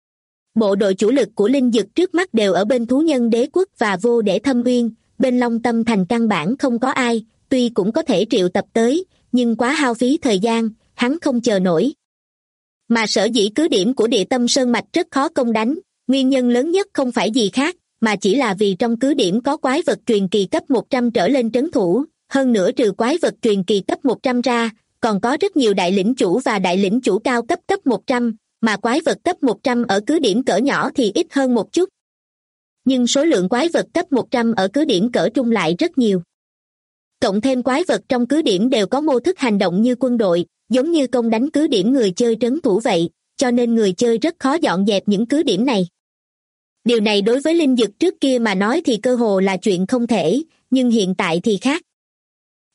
Bộ đội chủ lực của Linh Dực trước mắt đều ở bên Thú Nhân Đế Quốc và Vô Để Thâm Uyên, bên Long Tâm Thành căn bản không có ai, tuy cũng có thể triệu tập tới, nhưng quá hao phí thời gian, hắn không chờ nổi. Mà sở dĩ cứ điểm của Địa Tâm Sơn Mạch rất khó công đánh, nguyên nhân lớn nhất không phải gì khác, mà chỉ là vì trong cứ điểm có quái vật truyền kỳ cấp 100 trở lên trấn thủ, hơn nữa trừ quái vật truyền kỳ cấp 100 ra, còn có rất nhiều đại lĩnh chủ và đại lĩnh chủ cao cấp 100, mà quái vật cấp 100 ở cứ điểm cỡ nhỏ thì ít hơn một chút. Nhưng số lượng quái vật cấp 100 ở cứ điểm cỡ trung lại rất nhiều. Cộng thêm quái vật trong cứ điểm đều có mô thức hành động như quân đội, giống như công đánh cứ điểm người chơi trấn thủ vậy, cho nên người chơi rất khó dọn dẹp những cứ điểm này. Điều này đối với Linh Dực trước kia mà nói thì cơ hồ là chuyện không thể, nhưng hiện tại thì khác.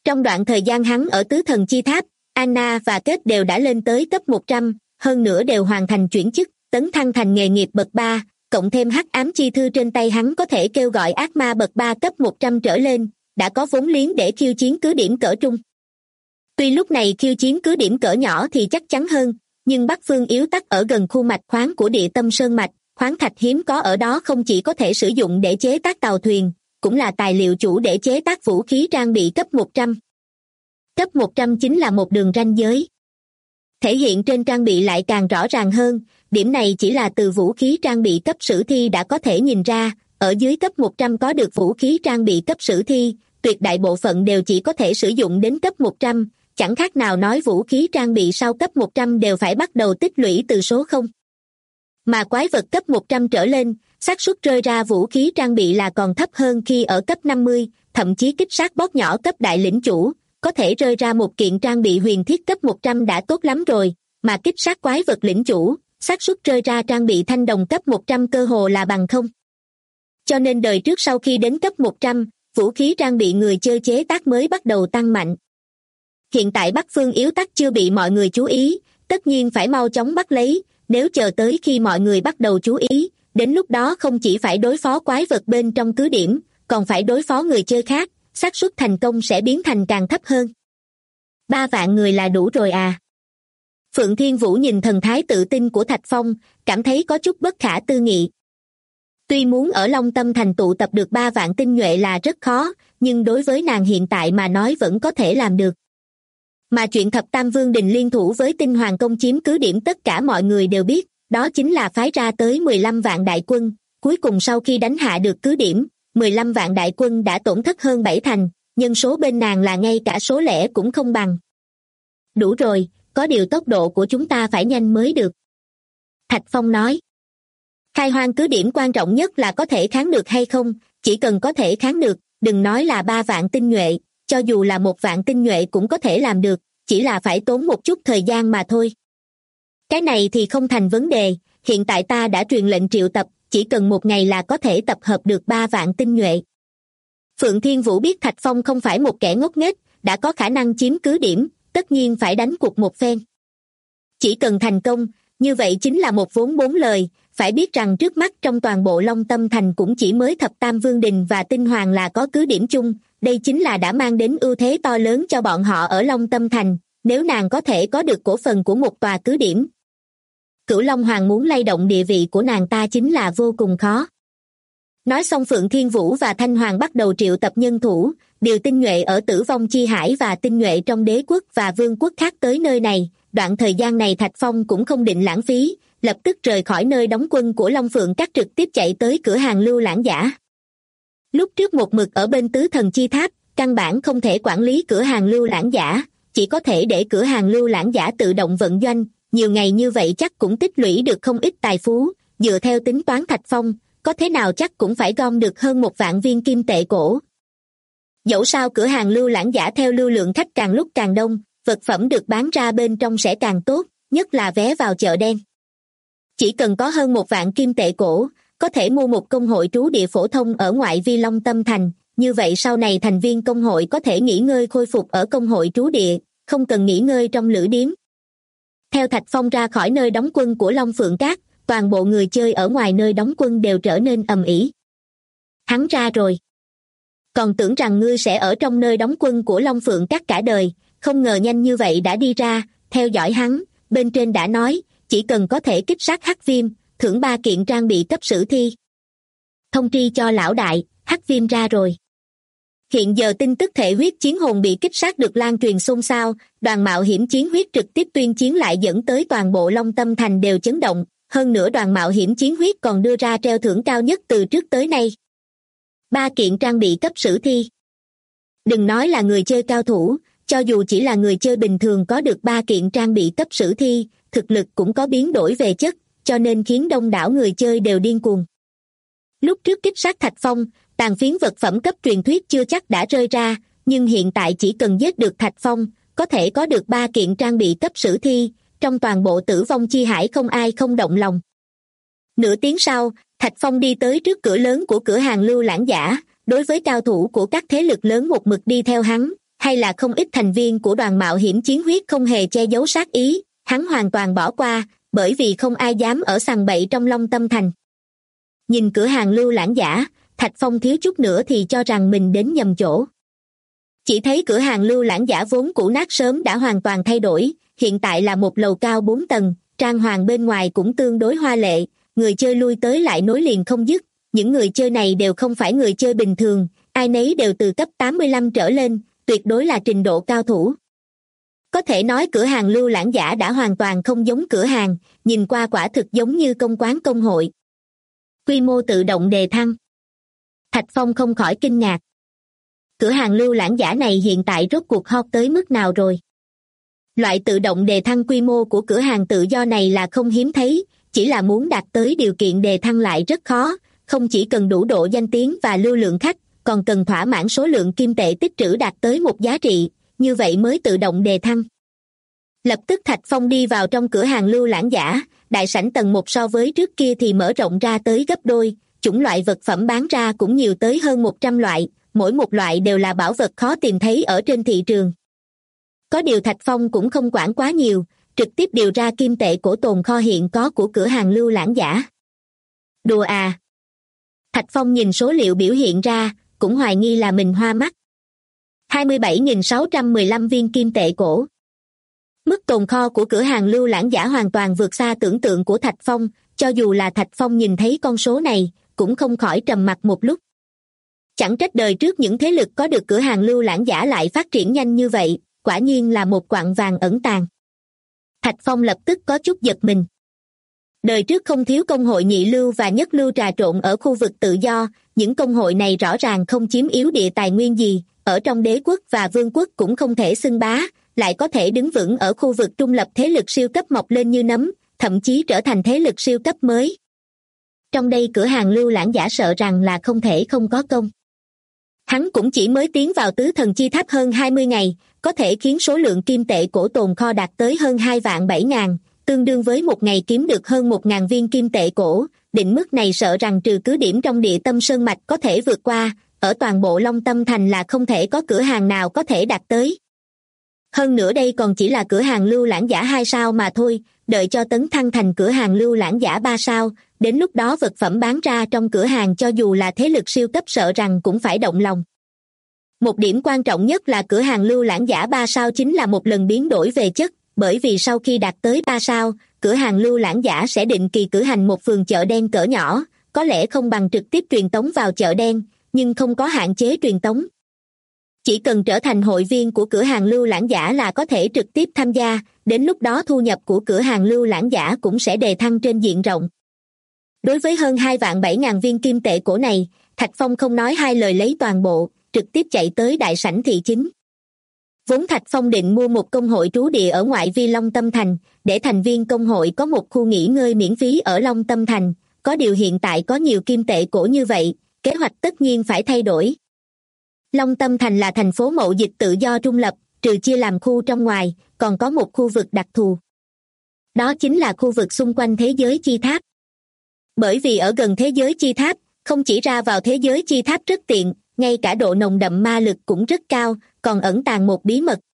Trong đoạn thời gian hắn ở Tứ Thần Chi Tháp, Anna và Kết đều đã lên tới cấp 100, hơn nữa đều hoàn thành chuyển chức, tấn thăng thành nghề nghiệp bậc 3, cộng thêm hắc ám chi thư trên tay hắn có thể kêu gọi ác ma bậc 3 cấp 100 trở lên, đã có vốn liếng để khiêu chiến cứ điểm cỡ trung. Tuy lúc này khiêu chiến cứ điểm cỡ nhỏ thì chắc chắn hơn, nhưng Bắc Phương Yếu Tắc ở gần khu mạch khoáng của Địa Tâm Sơn Mạch, khoáng thạch hiếm có ở đó không chỉ có thể sử dụng để chế tác tàu thuyền, cũng là tài liệu chủ để chế tác vũ khí trang bị cấp 100. Cấp 100 chính là một đường ranh giới. Thể hiện trên trang bị lại càng rõ ràng hơn, điểm này chỉ là từ vũ khí trang bị cấp sử thi đã có thể nhìn ra, ở dưới cấp 100 có được vũ khí trang bị cấp sử thi, tuyệt đại bộ phận đều chỉ có thể sử dụng đến cấp 100, chẳng khác nào nói vũ khí trang bị sau cấp 100 đều phải bắt đầu tích lũy từ số 0. Mà quái vật cấp 100 trở lên, xác suất rơi ra vũ khí trang bị là còn thấp hơn khi ở cấp 50, thậm chí kích sát boss nhỏ cấp đại lĩnh chủ, có thể rơi ra một kiện trang bị huyền thiết cấp 100 đã tốt lắm rồi, mà kích sát quái vật lĩnh chủ, xác suất rơi ra trang bị thanh đồng cấp 100 cơ hồ là bằng không. Cho nên đời trước sau khi đến cấp 100, vũ khí trang bị người chơi chế tác mới bắt đầu tăng mạnh. Hiện tại Bắc Phương Yếu Tắc chưa bị mọi người chú ý, tất nhiên phải mau chóng bắt lấy, nếu chờ tới khi mọi người bắt đầu chú ý, đến lúc đó không chỉ phải đối phó quái vật bên trong cứ điểm, còn phải đối phó người chơi khác, xác suất thành công sẽ biến thành càng thấp hơn. 3 vạn người là đủ rồi à? Phượng Thiên Vũ nhìn thần thái tự tin của Thạch Phong, cảm thấy có chút bất khả tư nghị. Tuy muốn ở Long Tâm Thành tụ tập được 3 vạn tinh nhuệ là rất khó, nhưng đối với nàng hiện tại mà nói vẫn có thể làm được. Mà chuyện Thập Tam Vương Đình liên thủ với Tinh Hoàng công chiếm cứ điểm tất cả mọi người đều biết, đó chính là phái ra tới 15 vạn đại quân, cuối cùng sau khi đánh hạ được cứ điểm, 15 vạn đại quân đã tổn thất hơn 7 thành, nhân số bên nàng là ngay cả số lẻ cũng không bằng. Đủ rồi, có điều tốc độ của chúng ta phải nhanh mới được. Thạch Phong nói. Khai hoang cứ điểm quan trọng nhất là có thể kháng được hay không, chỉ cần có thể kháng được, đừng nói là 3 vạn tinh nhuệ, cho dù là 1 vạn tinh nhuệ cũng có thể làm được, chỉ là phải tốn một chút thời gian mà thôi. Cái này thì không thành vấn đề, hiện tại ta đã truyền lệnh triệu tập, chỉ cần 1 ngày là có thể tập hợp được 3 vạn tinh nhuệ. Phượng Thiên Vũ biết Thạch Phong không phải một kẻ ngốc nghếch, đã có khả năng chiếm cứ điểm, tất nhiên phải đánh cuộc một phen. Chỉ cần thành công, như vậy chính là một vốn 4 lời, phải biết rằng trước mắt trong toàn bộ Long Tâm Thành cũng chỉ mới Thập Tam Vương Đình và Tinh Hoàng là có cứ điểm chung, đây chính là đã mang đến ưu thế to lớn cho bọn họ ở Long Tâm Thành, nếu nàng có thể có được cổ phần của một tòa cứ điểm. Cửu Long Hoàng muốn lay động địa vị của nàng ta chính là vô cùng khó. Nói xong Phượng Thiên Vũ và Thanh Hoàng bắt đầu triệu tập nhân thủ, điều tinh nhuệ ở Tử Vong Chi Hải và tinh nhuệ trong đế quốc và vương quốc khác tới nơi này. Đoạn thời gian này Thạch Phong cũng không định lãng phí, lập tức rời khỏi nơi đóng quân của Long Phượng Các trực tiếp chạy tới cửa hàng Lưu Lãng Giả. Lúc trước một mực ở bên Tứ Thần Chi Tháp, căn bản không thể quản lý cửa hàng Lưu Lãng Giả, chỉ có thể để cửa hàng Lưu Lãng Giả tự động vận doanh, nhiều ngày như vậy chắc cũng tích lũy được không ít tài phú, dựa theo tính toán Thạch Phong, có thế nào chắc cũng phải gom được hơn 1 vạn viên kim tệ cổ. Dẫu sao cửa hàng Lưu Lãng Giả theo lưu lượng khách càng lúc càng đông, vật phẩm được bán ra bên trong sẽ càng tốt, nhất là vé vào chợ đen. Chỉ cần có hơn 1 vạn kim tệ cổ, có thể mua một công hội trú địa phổ thông ở ngoại vi Long Tâm Thành, như vậy sau này thành viên công hội có thể nghỉ ngơi khôi phục ở công hội trú địa, không cần nghỉ ngơi trong lữ điếm. Theo Thạch Phong ra khỏi nơi đóng quân của Long Phượng Các, toàn bộ người chơi ở ngoài nơi đóng quân đều trở nên ầm ĩ. Hắn ra rồi. Còn tưởng rằng ngươi sẽ ở trong nơi đóng quân của Long Phượng Các cả đời, không ngờ nhanh như vậy đã đi ra, theo dõi hắn, bên trên đã nói, chỉ cần có thể kích sát Hắc Viêm, thưởng 3 kiện trang bị cấp sử thi. Thông tri cho lão đại, Hắc Viêm ra rồi. Hiện giờ tin tức thể huyết chiến hồn bị kích sát được lan truyền xôn xao, đoàn mạo hiểm chiến huyết trực tiếp tuyên chiến lại dẫn tới toàn bộ Long Tâm Thành đều chấn động, hơn nữa đoàn mạo hiểm chiến huyết còn đưa ra treo thưởng cao nhất từ trước tới nay. 3 kiện trang bị cấp sử thi. Đừng nói là người chơi cao thủ, cho dù chỉ là người chơi bình thường có được 3 kiện trang bị cấp sử thi, thực lực cũng có biến đổi về chất, cho nên khiến đông đảo người chơi đều điên cuồng. Lúc trước kích sát Thạch Phong, tàn phiến vật phẩm cấp truyền thuyết chưa chắc đã rơi ra, nhưng hiện tại chỉ cần giết được Thạch Phong, có thể có được 3 kiện trang bị cấp sử thi, trong toàn bộ Tử Vong Chi Hải không ai không động lòng. Nửa tiếng sau, Thạch Phong đi tới trước cửa lớn của cửa hàng Lưu Lãng Giả, đối với cao thủ của các thế lực lớn một mực đi theo hắn hay là không ít thành viên của đoàn mạo hiểm chiến huyết không hề che giấu sát ý, hắn hoàn toàn bỏ qua, bởi vì không ai dám ở sằng bậy trong Long Tâm Thành. Nhìn cửa hàng Lưu Lãng Giả, Thạch Phong thiếu chút nữa thì cho rằng mình đến nhầm chỗ. Chỉ thấy cửa hàng Lưu Lãng Giả vốn cũ nát sớm đã hoàn toàn thay đổi, hiện tại là một lầu cao 4 tầng, trang hoàng bên ngoài cũng tương đối hoa lệ, người chơi lui tới lại nối liền không dứt. Những người chơi này đều không phải người chơi bình thường, ai nấy đều từ cấp 85 trở lên, tuyệt đối là trình độ cao thủ. Có thể nói cửa hàng Lưu Lãng Giả đã hoàn toàn không giống cửa hàng, nhìn qua quả thực giống như công quán công hội. Quy mô tự động đề thăng. Thạch Phong không khỏi kinh ngạc. Cửa hàng Lưu Lãng Giả này hiện tại rốt cuộc hot tới mức nào rồi? Loại tự động đề thăng quy mô của cửa hàng tự do này là không hiếm thấy, chỉ là muốn đạt tới điều kiện đề thăng lại rất khó, không chỉ cần đủ độ danh tiếng và lưu lượng khách, còn cần thỏa mãn số lượng kim tệ tích trữ đạt tới một giá trị, như vậy mới tự động đề thăng. Lập tức Thạch Phong đi vào trong cửa hàng Lưu Lãng Giả, đại sảnh tầng 1 so với trước kia thì mở rộng ra tới gấp đôi, chủng loại vật phẩm bán ra cũng nhiều tới hơn 100 loại, mỗi một loại đều là bảo vật khó tìm thấy ở trên thị trường. Có điều Thạch Phong cũng không quản quá nhiều, trực tiếp điều ra kim tệ cổ tồn kho hiện có của cửa hàng Lưu Lãng Giả. Đùa à? Thạch Phong nhìn số liệu biểu hiện ra, cũng hoài nghi là mình hoa mắt. 27.615 viên kim tệ cổ. Mức tồn kho của cửa hàng Lưu Lãng Giả hoàn toàn vượt xa tưởng tượng của Thạch Phong, cho dù là Thạch Phong nhìn thấy con số này, cũng không khỏi trầm mặc một lúc. Chẳng trách đời trước những thế lực có được cửa hàng Lưu Lãng Giả lại phát triển nhanh như vậy, quả nhiên là một quặng vàng ẩn tàng. Thạch Phong lập tức có chút giật mình. Đời trước không thiếu công hội nhị lưu và nhất lưu trà trộn ở khu vực tự do, những công hội này rõ ràng không chiếm yếu địa tài nguyên gì, ở trong đế quốc và vương quốc cũng không thể xưng bá, lại có thể đứng vững ở khu vực trung lập thế lực siêu cấp mọc lên như nấm, thậm chí trở thành thế lực siêu cấp mới. Trong đây cửa hàng Lưu Lãng Giả sợ rằng là không thể không có công. Hắn cũng chỉ mới tiến vào tứ thần chi tháp hơn 20 ngày, có thể khiến số lượng kim tệ cổ tồn kho đạt tới hơn 2.700.000, tương đương với một ngày kiếm được hơn 1.000 viên kim tệ cổ, định mức này sợ rằng trừ cứ điểm trong Địa Tâm Sơn Mạch có thể vượt qua, ở toàn bộ Long Tâm Thành là không thể có cửa hàng nào có thể đạt tới. Hơn nữa đây còn chỉ là cửa hàng Lưu Lãng Giả 2 sao mà thôi, đợi cho tấn thăng thành cửa hàng Lưu Lãng Giả 3 sao, đến lúc đó vật phẩm bán ra trong cửa hàng cho dù là thế lực siêu cấp sợ rằng cũng phải động lòng. Một điểm quan trọng nhất là cửa hàng Lưu Lãng Giả 3 sao chính là một lần biến đổi về chất, bởi vì sau khi đạt tới 3 sao, cửa hàng Lưu Lãng Giả sẽ định kỳ cử hành một phường chợ đen cỡ nhỏ, có lẽ không bằng trực tiếp truyền tống vào chợ đen, nhưng không có hạn chế truyền tống. Chỉ cần trở thành hội viên của cửa hàng Lưu Lãng Giả là có thể trực tiếp tham gia, đến lúc đó thu nhập của cửa hàng Lưu Lãng Giả cũng sẽ đề thăng trên diện rộng. Đối với hơn 2.700.000 viên kim tệ cổ này, Thạch Phong không nói hai lời lấy toàn bộ, trực tiếp chạy tới đại sảnh thị chính. Vốn Thạch Phong định mua một công hội trú địa ở ngoại vi Long Tâm Thành, để thành viên công hội có một khu nghỉ ngơi miễn phí ở Long Tâm Thành, có điều hiện tại có nhiều kim tệ cổ như vậy, kế hoạch tất nhiên phải thay đổi. Long Tâm Thành là thành phố mậu dịch tự do trung lập, trừ chia làm khu trong ngoài, còn có một khu vực đặc thù. Đó chính là khu vực xung quanh thế giới chi tháp. Bởi vì ở gần thế giới chi tháp, không chỉ ra vào thế giới chi tháp rất tiện, ngay cả độ nồng đậm ma lực cũng rất cao, còn ẩn tàng một bí mật.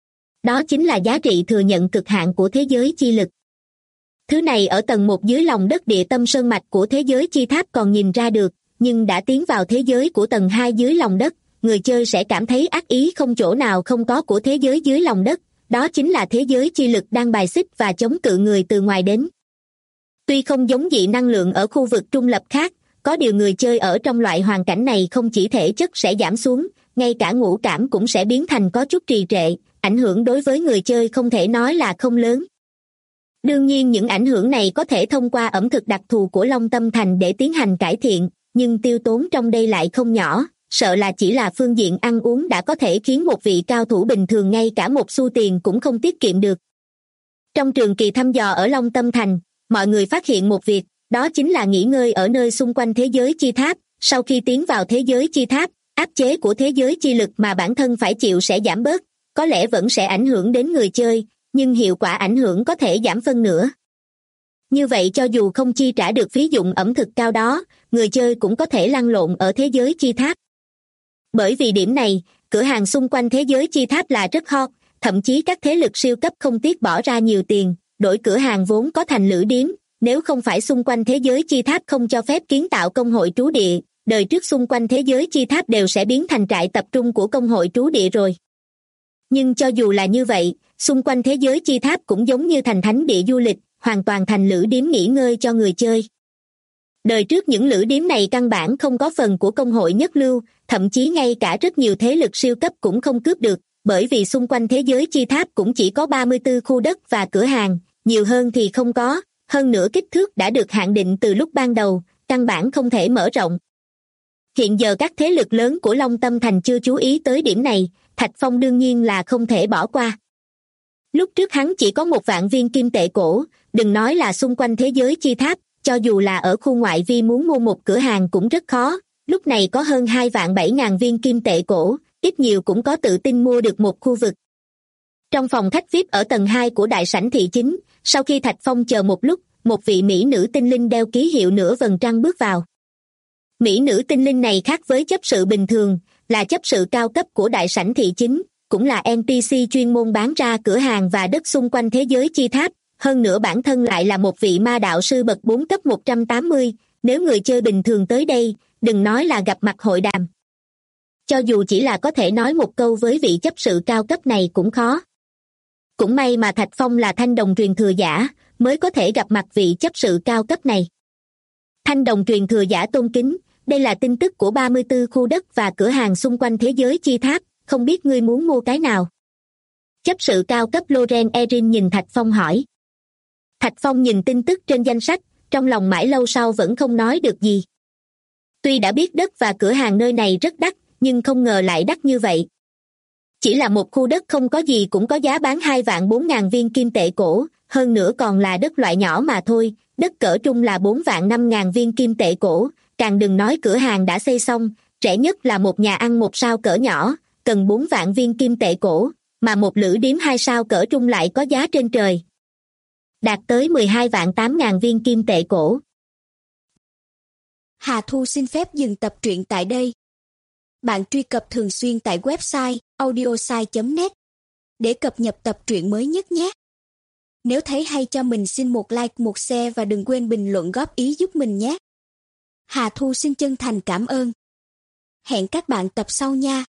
Đó chính là giá trị thừa nhận cực hạn của thế giới chi lực. Thứ này ở tầng 1 dưới lòng đất Địa Tâm Sơn Mạch của thế giới chi tháp còn nhìn ra được, nhưng đã tiến vào thế giới của tầng 2 dưới lòng đất, người chơi sẽ cảm thấy ác ý không chỗ nào không có của thế giới dưới lòng đất, đó chính là thế giới chi lực đang bài xích và chống cự người từ ngoài đến. Tuy không giống dị năng lượng ở khu vực trung lập khác, có điều người chơi ở trong loại hoàn cảnh này không chỉ thể chất sẽ giảm xuống, ngay cả ngũ cảm cũng sẽ biến thành có chút trì trệ, ảnh hưởng đối với người chơi không thể nói là không lớn. Đương nhiên những ảnh hưởng này có thể thông qua ẩm thực đặc thù của Long Tâm Thành để tiến hành cải thiện, nhưng tiêu tốn trong đây lại không nhỏ, sợ là chỉ là phương diện ăn uống đã có thể khiến một vị cao thủ bình thường ngay cả một xu tiền cũng không tiết kiệm được. Trong trường kỳ thăm dò ở Long Tâm Thành, mọi người phát hiện một việc, đó chính là nghỉ ngơi ở nơi xung quanh thế giới chi tháp, sau khi tiến vào thế giới chi tháp, áp chế của thế giới chi lực mà bản thân phải chịu sẽ giảm bớt, có lẽ vẫn sẽ ảnh hưởng đến người chơi, nhưng hiệu quả ảnh hưởng có thể giảm phân nửa. Như vậy cho dù không chi trả được phí dụng ẩm thực cao đó, người chơi cũng có thể lăn lộn ở thế giới chi tháp. Bởi vì điểm này, Cửa hàng xung quanh thế giới chi tháp là rất hot, thậm chí các thế lực siêu cấp không tiếc bỏ ra nhiều tiền, đổi cửa hàng vốn có thành lữ điếm, nếu không phải xung quanh thế giới chi tháp không cho phép kiến tạo công hội trú địa, đời trước xung quanh thế giới chi tháp đều sẽ biến thành trại tập trung của công hội trú địa rồi. Nhưng cho dù là như vậy, xung quanh thế giới chi tháp cũng giống như thành thánh địa du lịch, hoàn toàn thành lữ điếm nghỉ ngơi cho người chơi. Đời trước những lữ điếm này căn bản không có phần của công hội nhất lưu, thậm chí ngay cả rất nhiều thế lực siêu cấp cũng không cướp được, bởi vì xung quanh thế giới chi tháp cũng chỉ có 34 khu đất và cửa hàng, nhiều hơn thì không có, hơn nữa kích thước đã được hạn định từ lúc ban đầu, căn bản không thể mở rộng. Hiện giờ các thế lực lớn của Long Tâm Thành chưa chú ý tới điểm này, Thạch Phong đương nhiên là không thể bỏ qua. Lúc trước hắn chỉ có 1 vạn viên kim tệ cổ, đừng nói là xung quanh thế giới chi tháp, cho dù là ở khu ngoại vi muốn mua một cửa hàng cũng rất khó, lúc này có hơn 2.700.000 viên kim tệ cổ, ít nhiều cũng có tự tin mua được một khu vực. Trong phòng khách VIP ở tầng 2 của đại sảnh thị chính, sau khi Thạch Phong chờ một lúc, một vị mỹ nữ tinh linh đeo ký hiệu nửa vầng trăng bước vào. Mỹ nữ tinh linh này khác với chấp sự bình thường, là chấp sự cao cấp của đại sảnh thị chính, cũng là NPC chuyên môn bán ra cửa hàng và đất xung quanh thế giới chi tháp, hơn nữa bản thân lại là một vị ma đạo sư bậc 4 cấp 180, nếu người chơi bình thường tới đây, đừng nói là gặp mặt hội đàm. Cho dù chỉ là có thể nói một câu với vị chấp sự cao cấp này cũng khó. Cũng may mà Thạch Phong là thanh đồng truyền thừa giả, mới có thể gặp mặt vị chấp sự cao cấp này. Thanh đồng truyền thừa giả tôn kính, đây là tin tức của 34 khu đất và cửa hàng xung quanh thế giới chi tháp, không biết ngươi muốn mua cái nào? Chấp sự cao cấp Loren Erin nhìn Thạch Phong hỏi. Thạch Phong nhìn tin tức trên danh sách, trong lòng mãi lâu sau vẫn không nói được gì. Tuy đã biết đất và cửa hàng nơi này rất đắt, nhưng không ngờ lại đắt như vậy. Chỉ là một khu đất không có gì cũng có giá bán 2.400.000 viên kim tệ cổ, hơn nữa còn là đất loại nhỏ mà thôi, đất cỡ trung là 4.500.000 viên kim tệ cổ, càng đừng nói cửa hàng đã xây xong, rẻ nhất là một nhà ăn 1 sao cỡ nhỏ, cần 4 vạn viên kim tệ cổ, mà một lữ điếm 2 sao cỡ trung lại có giá trên trời. Đạt tới 12.800.000 viên kim tệ cổ. Hà Thu xin phép dừng tập truyện tại đây. Bạn truy cập thường xuyên tại website audiosai.net để cập nhật tập truyện mới nhất nhé. Nếu thấy hay cho mình xin một like, một share và đừng quên bình luận góp ý giúp mình nhé. Hà Thu xin chân thành cảm ơn. Hẹn các bạn tập sau nha.